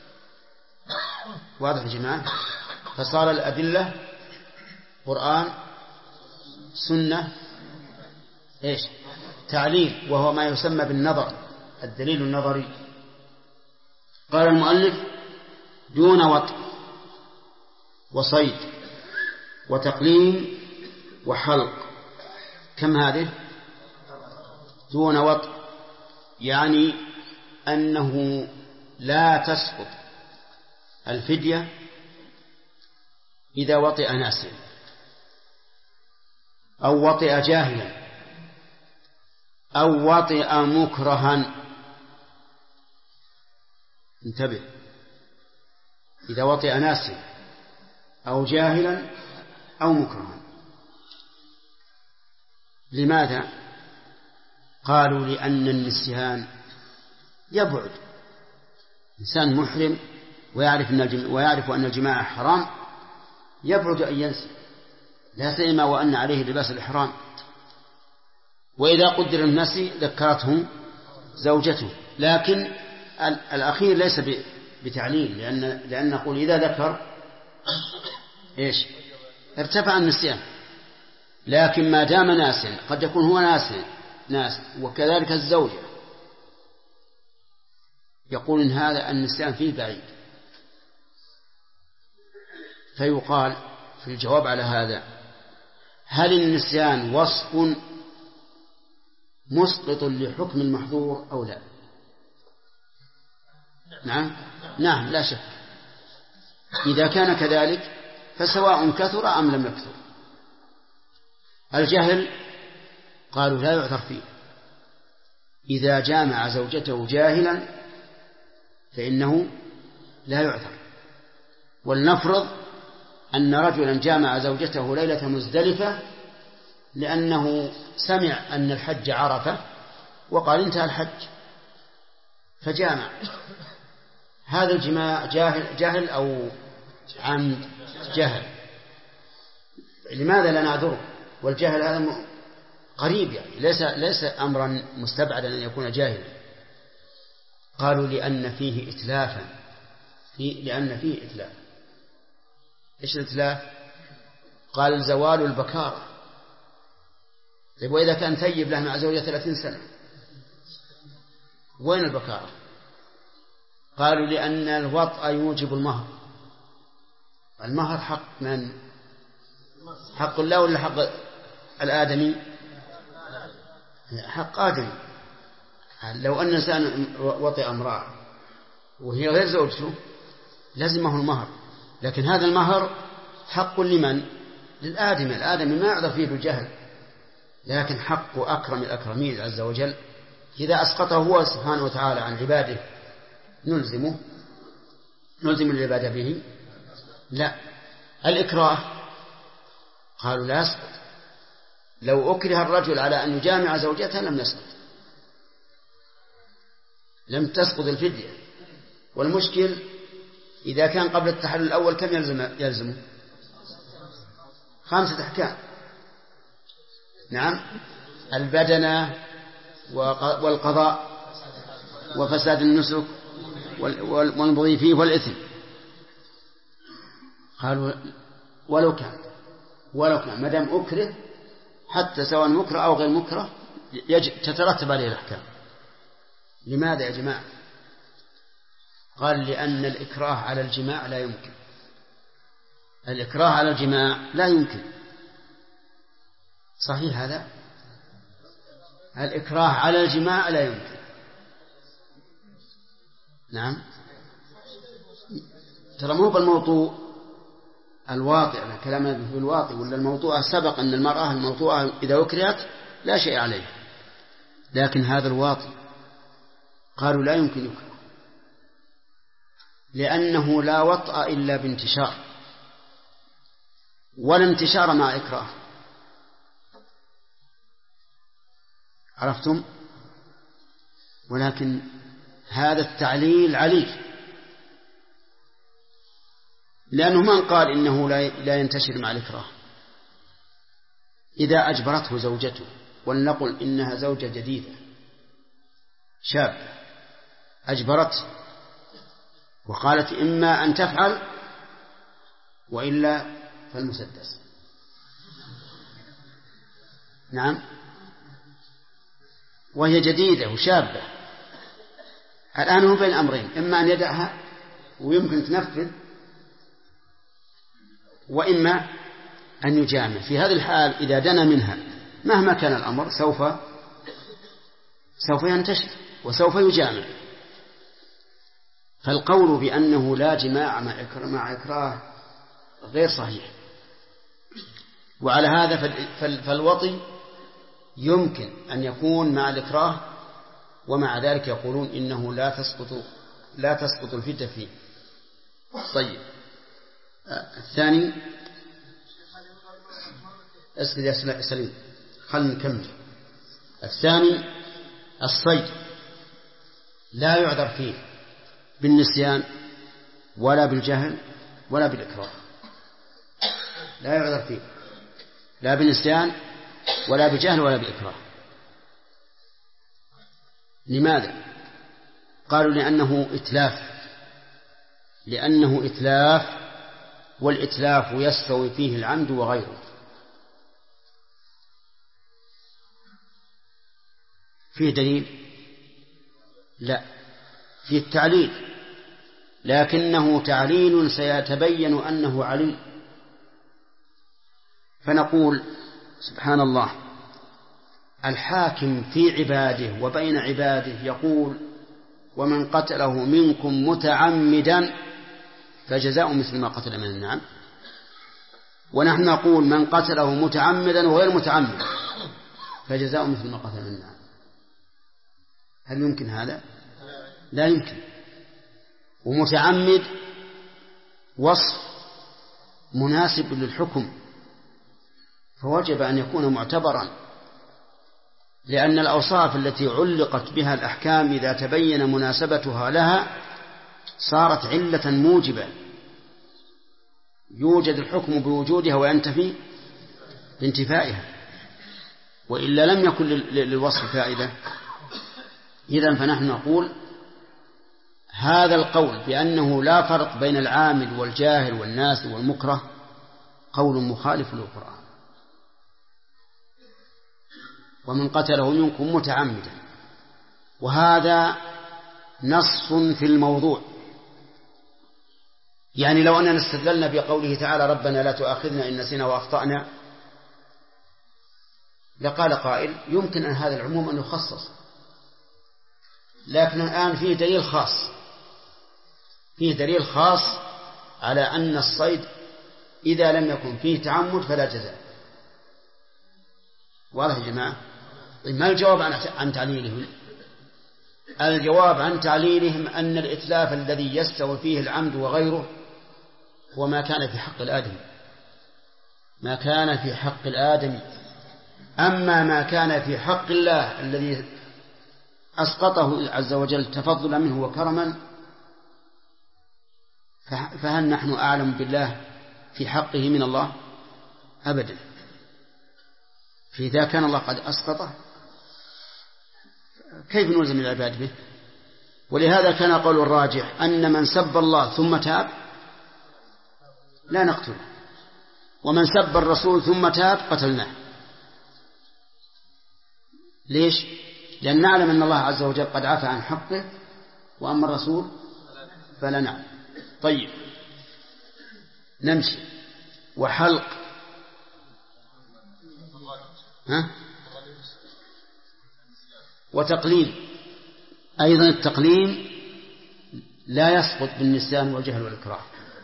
واضح يا جماعة؟ فصار الأدلة قرآن سنة إيش؟ تعليل، وهو ما يسمى بالنظر، الدليل النظري. قال المؤلف دون وطء وصيد وتقليم وحلق. كم هذه؟ دون وطء يعني أنه لا تسقط الفدية إذا وطئ ناسيا أو وطئ جاهلا أو وطئ مكرها. انتبه، إذا وطئ ناسيا أو جاهلا أو مكرها. لماذا؟ قالوا لأن النسيان يبعد. إنسان محرم ويعرف أن الجماع حرام يبعد أن ينسي، لا سيما وأن عليه لباس الإحرام. وإذا قدر النسي ذكرته زوجته، لكن الأخير ليس بتعليل، لأن نقول إذا ذكر إيش ارتفع النسيان، لكن ما دام ناسا، قد يكون هو ناس وكذلك الزوجة، يقول إن هذا النسيان فيه بعيد، فيقال في الجواب على هذا: هل النسيان وصف مسقط لحكم المحظور أو لا؟ نعم لا شك. إذا كان كذلك فسواء كثر أم لم يكثر. الجهل قالوا لا يعذر فيه، إذا جامع زوجته جاهلا فإنه لا يعذر. ولنفرض أن رجلا جامع زوجته ليلة مزدلفة لأنه سمع أن الحج عرفة وقال انتهى الحج فجامع، هذا الجماع جهل أو عمد؟ جهل. لماذا لا نعذره؟ والجهل هذا قريب، يعني ليس أمرا مستبعدا أن يكون جاهلا. قالوا لأن فيه إتلافا، لأن فيه إتلاف. إيش الإتلاف؟ قال زوال البكارة. طيب وإذا كان ثيب له مع زوجة 30 سنة وين البكارة؟ قالوا لأن الوطأ يوجب المهر. المهر حق من؟ حق الله ولا حق الآدمي؟ حق آدمي. لو أن إنسان وطئ امرأة وهي غير زوجته لازمه المهر، لكن هذا المهر حق لمن؟ للآدمي. الآدمي ما يعذر فيه بالجهل، لكن حق أكرم الأكرمين عز وجل إذا أسقطه هو سبحانه وتعالى عن عباده نلزم العبادة به؟ لا. الإكراه قالوا لا يسقط. لو أكره الرجل على أن يجامع زوجته لم تسقط الفدية. والمشكل إذا كان قبل التحلل الأول كم يلزمه؟ 5 أحكام. نعم، البدنة والقضاء وفساد النسك والمضي فيه والإثم. قالوا ولو كان ما دام أكره، حتى سواء مكره أو غير مكره تترتب عليه الأحكام. لماذا يا جماعة؟ قال لأن الإكراه على الجماع لا يمكن. الإكراه على الجماع لا يمكن. صحيح هذا؟ الإكراه على الجماع لا يمكن. نعم، ترى مو بالموضوع الواقع، كلامنا في الواقع ولا الموضوع سبق أن المرأة الموضوعة إذا أكرهت لا شيء عليه، لكن هذا الواقع. قالوا لا يمكن يكره لأنه لا وطأ إلا بانتشار، ولا انتشار مع إكراه. عرفتم؟ ولكن هذا التعليل عليه، لأنه من قال إنه لا ينتشر مع الإكراه؟ إذا أجبرته زوجته، ولنقل إنها زوجة جديدة شابة أجبرته وقالت إما أن تفعل وإلا فالمسدس. نعم، وهي جديدة وشابة، الآن هو بين أمرين: إما أن يدعها ويمكن تنفذ، وإما أن يجامع. في هذه الحال إذا دنا منها مهما كان الأمر سوف ينتشر وسوف يجامع. فالقول بأنه لا جماع مع إكراه غير صحيح. وعلى هذا فالوطي يمكن أن يكون مع الإكراه، ومع ذلك يقولون إنه لا تسقط الفدية فيه. طيب، الثاني اسكت يا سليم، خلنا نكمل. الثاني الصيد لا يعذر فيه بالنسيان ولا بالجهل ولا بالإكراه. لا يعذر فيه لا بالنسيان ولا بجهل ولا بإكراه. لماذا؟ قالوا لأنه إتلاف، والإتلاف يستوي فيه العمد وغيره. فيه دليل؟ لا، فيه التعليل، لكنه تعليل سيتبين أنه عليل. فنقول سبحان الله، الحاكم في عباده وبين عباده يقول: ومن قتله منكم متعمدا فجزاء مثل ما قتل من النعم. ونحن نقول: من قتله متعمدا وغير متعمد فجزاء مثل ما قتل من النعم. هل يمكن هذا؟ لا يمكن. ومتعمد وصف مناسب للحكم، فوجب أن يكون معتبرا، لأن الأوصاف التي علقت بها الأحكام إذا تبين مناسبتها لها صارت علة موجبة، يوجد الحكم بوجودها وينتفي بانتفائها، وإلا لم يكن للوصف فائدة. إذن فنحن نقول: هذا القول بأنه لا فرق بين العامل والجاهل والناس والمكره قول مخالف للقرآن. ومن قتله منكم متعمدا، وهذا نص في الموضوع. يعني لو أننا استدللنا بقوله تعالى: ربنا لا تؤاخذنا إن نسينا وأخطأنا، لقال قائل: يمكن أن هذا العموم أن يخصص، لكن الآن فيه دليل خاص، فيه دليل خاص على أن الصيد إذا لم يكن فيه تعمد فلا جزاء. واضح يا جماعة؟ ما الجواب عن تعليلهم؟ الجواب عن تعليلهم أن الإتلاف الذي يستوي فيه العمد وغيره هو ما كان في حق الآدمي، ما كان في حق الآدمي. أما ما كان في حق الله الذي أسقطه عز وجل تفضلا منه وكرما، فهل نحن أعلم بالله في حقه من الله؟ أبدا. فإذا كان الله قد أسقطه كيف نلزم العباد به؟ ولهذا كان قول الراجح أن من سب الله ثم تاب لا نقتله، ومن سب الرسول ثم تاب قتلناه. ليش؟ لأن نعلم أن الله عز وجل قد عفى عن حقه، وأما الرسول فلا نعلم. طيب نمشي. وحلق وتقليم. أيضا التقليم لا يسقط بالنسيان والجهل والإكراه.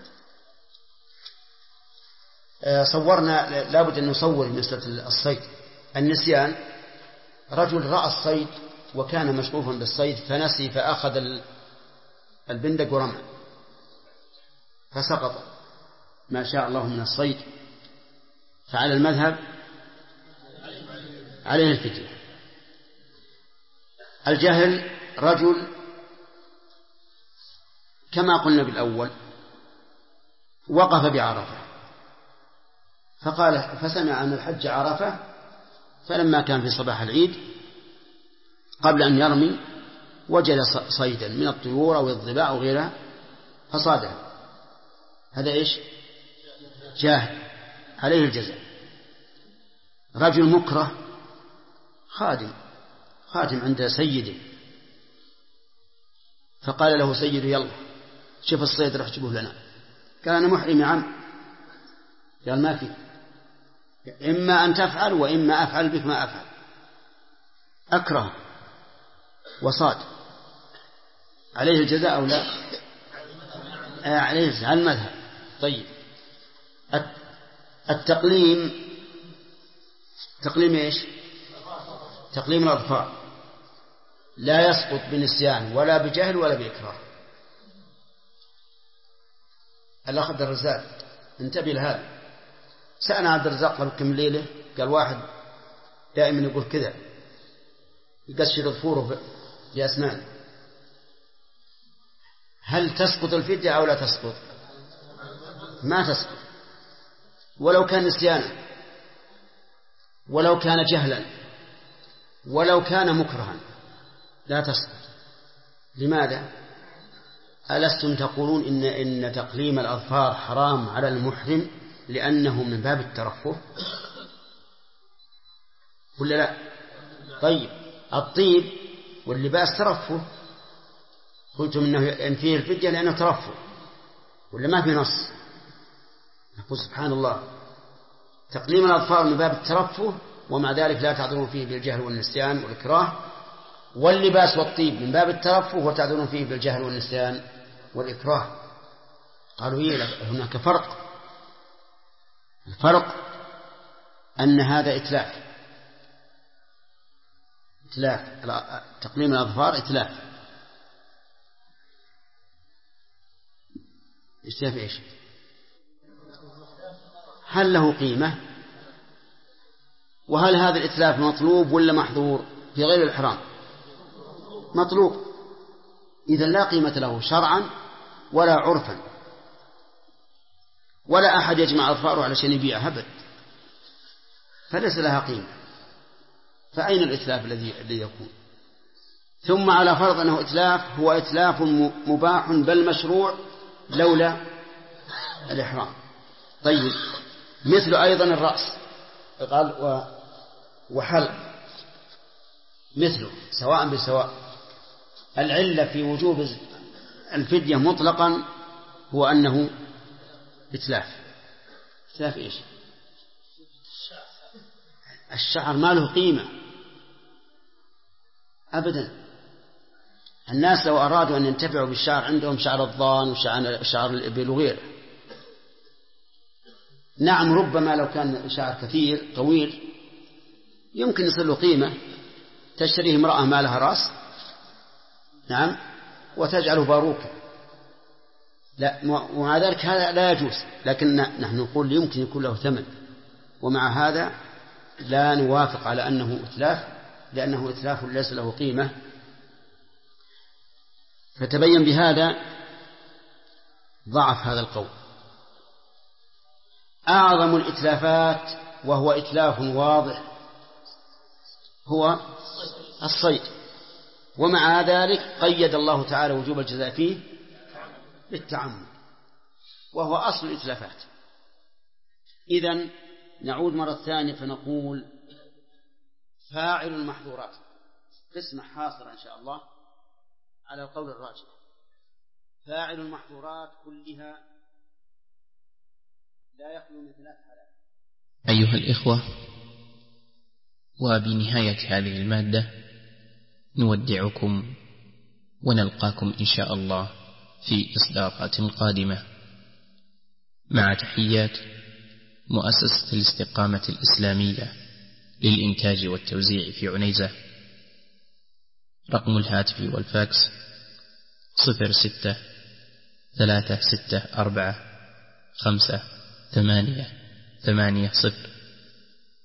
صورنا، لابد أن نصور مسألة الصيد. النسيان: رجل رأى الصيد وكان مشغوفا بالصيد فنسي فأخذ البندق ورمى فسقط ما شاء الله من الصيد، فعلى المذهب عليه الفدية. الجهل: رجل كما قلنا بالأول وقف بعرفة فسمع أن الحج عرفة، فلما كان في صباح العيد قبل أن يرمي وجد صيدا من الطيور أو الضباع أو غيرها فصادها. هذا إيش؟ جاهل، عليه الجزاء. رجل مكره: خادم عند سيده، فقال له سيده: يلا شوف الصيد رح تجيبه لنا. قال: أنا محرم يا عم. قال: ما في، إما أن تفعل وإما أفعل بك ما أفعل. أكره وصاد، عليه الجزاء أو لا؟ عليه الجزاء على المذهب. طيب التقليم: تقليم إيش؟ تقليم الأظفار لا يسقط بنسيان ولا بجهل ولا بإكراه. الأخ عبد الرزاق انتبه لهذا. سألنا عبد الرزاق قبل كم ليلة، قال: واحد دائما يقول كذا، يقشر ظفوره بأسنانه، هل تسقط الفدية أو لا تسقط؟ ما تسقط، ولو كان نسيانا، ولو كان جهلا، ولو كان مكرها لا تسقط. لماذا؟ ألستم تقولون إن تقليم الأظفار حرام على المحرم لأنه من باب الترفه ولا لا؟ طيب الطيب واللباس ترفه، قلتم إنه فيه الفدية لأنه ترفه، ولا ما في نص؟ نقول سبحان الله، تقليم الأظفار من باب الترفه ومع ذلك لا تعذرون فيه بالجهل والنسيان والإكراه، واللباس والطيب من باب الترفه وتعذرون فيه بالجهل والنسيان والإكراه. قالوا هناك فرق، الفرق أن هذا إتلاف، تقليم الأظفار إتلاف. إتلاف إيش؟ هل له قيمة؟ وهل هذا الإتلاف مطلوب ولا محظور؟ في غير الإحرام مطلوب، إذن لا قيمة له شرعا ولا عرفا، ولا أحد يجمع أظفاره علشان يبيعها أبد، فليس لها قيمة. فأين الإتلاف الذي يكون؟ ثم على فرض أنه إتلاف، هو إتلاف مباح بل مشروع لولا الإحرام. طيب، مثل أيضا الرأس، قال وحلق مثله سواء بسواء. العلة في وجوب الفدية مطلقا هو أنه إتلاف. إتلاف إيش؟ الشعر ما له قيمة أبدا. الناس لو أرادوا أن ينتفعوا بالشعر عندهم شعر الضان وشعر الإبل وغيره. نعم، ربما لو كان شعر كثير طويل يمكن يصل له قيمة، تشتريه امرأة ما لها رأس، نعم، وتجعله باروكا، لا، ومع ذلك هذا لا يجوز. لكن نحن نقول يمكن يكون له ثمن، ومع هذا لا نوافق على أنه إتلاف، لأنه إتلاف ليس له قيمة. فتبين بهذا ضعف هذا القول. أعظم الإتلافات وهو إتلاف واضح هو الصيد، ومع ذلك قيد الله تعالى وجوب الجزاء فيه بالتعمد، وهو أصل الإتلافات. إذن نعود مرة ثانية فنقول فاعل المحظورات قسم حاصر إن شاء الله على القول الراجح. فاعل المحظورات كلها لا يخلو من ثلاث حالات. أيها الإخوة، وبنهاية هذه المادة نودعكم ونلقاكم إن شاء الله في إصدارات قادمة، مع تحيات مؤسسة الاستقامة الإسلامية للإنتاج والتوزيع في عنيزة. رقم الهاتف والفاكس 06-364-5-8-8-0،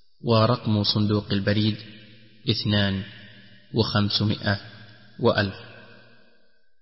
ورقم صندوق البريد 2 و500 و1000.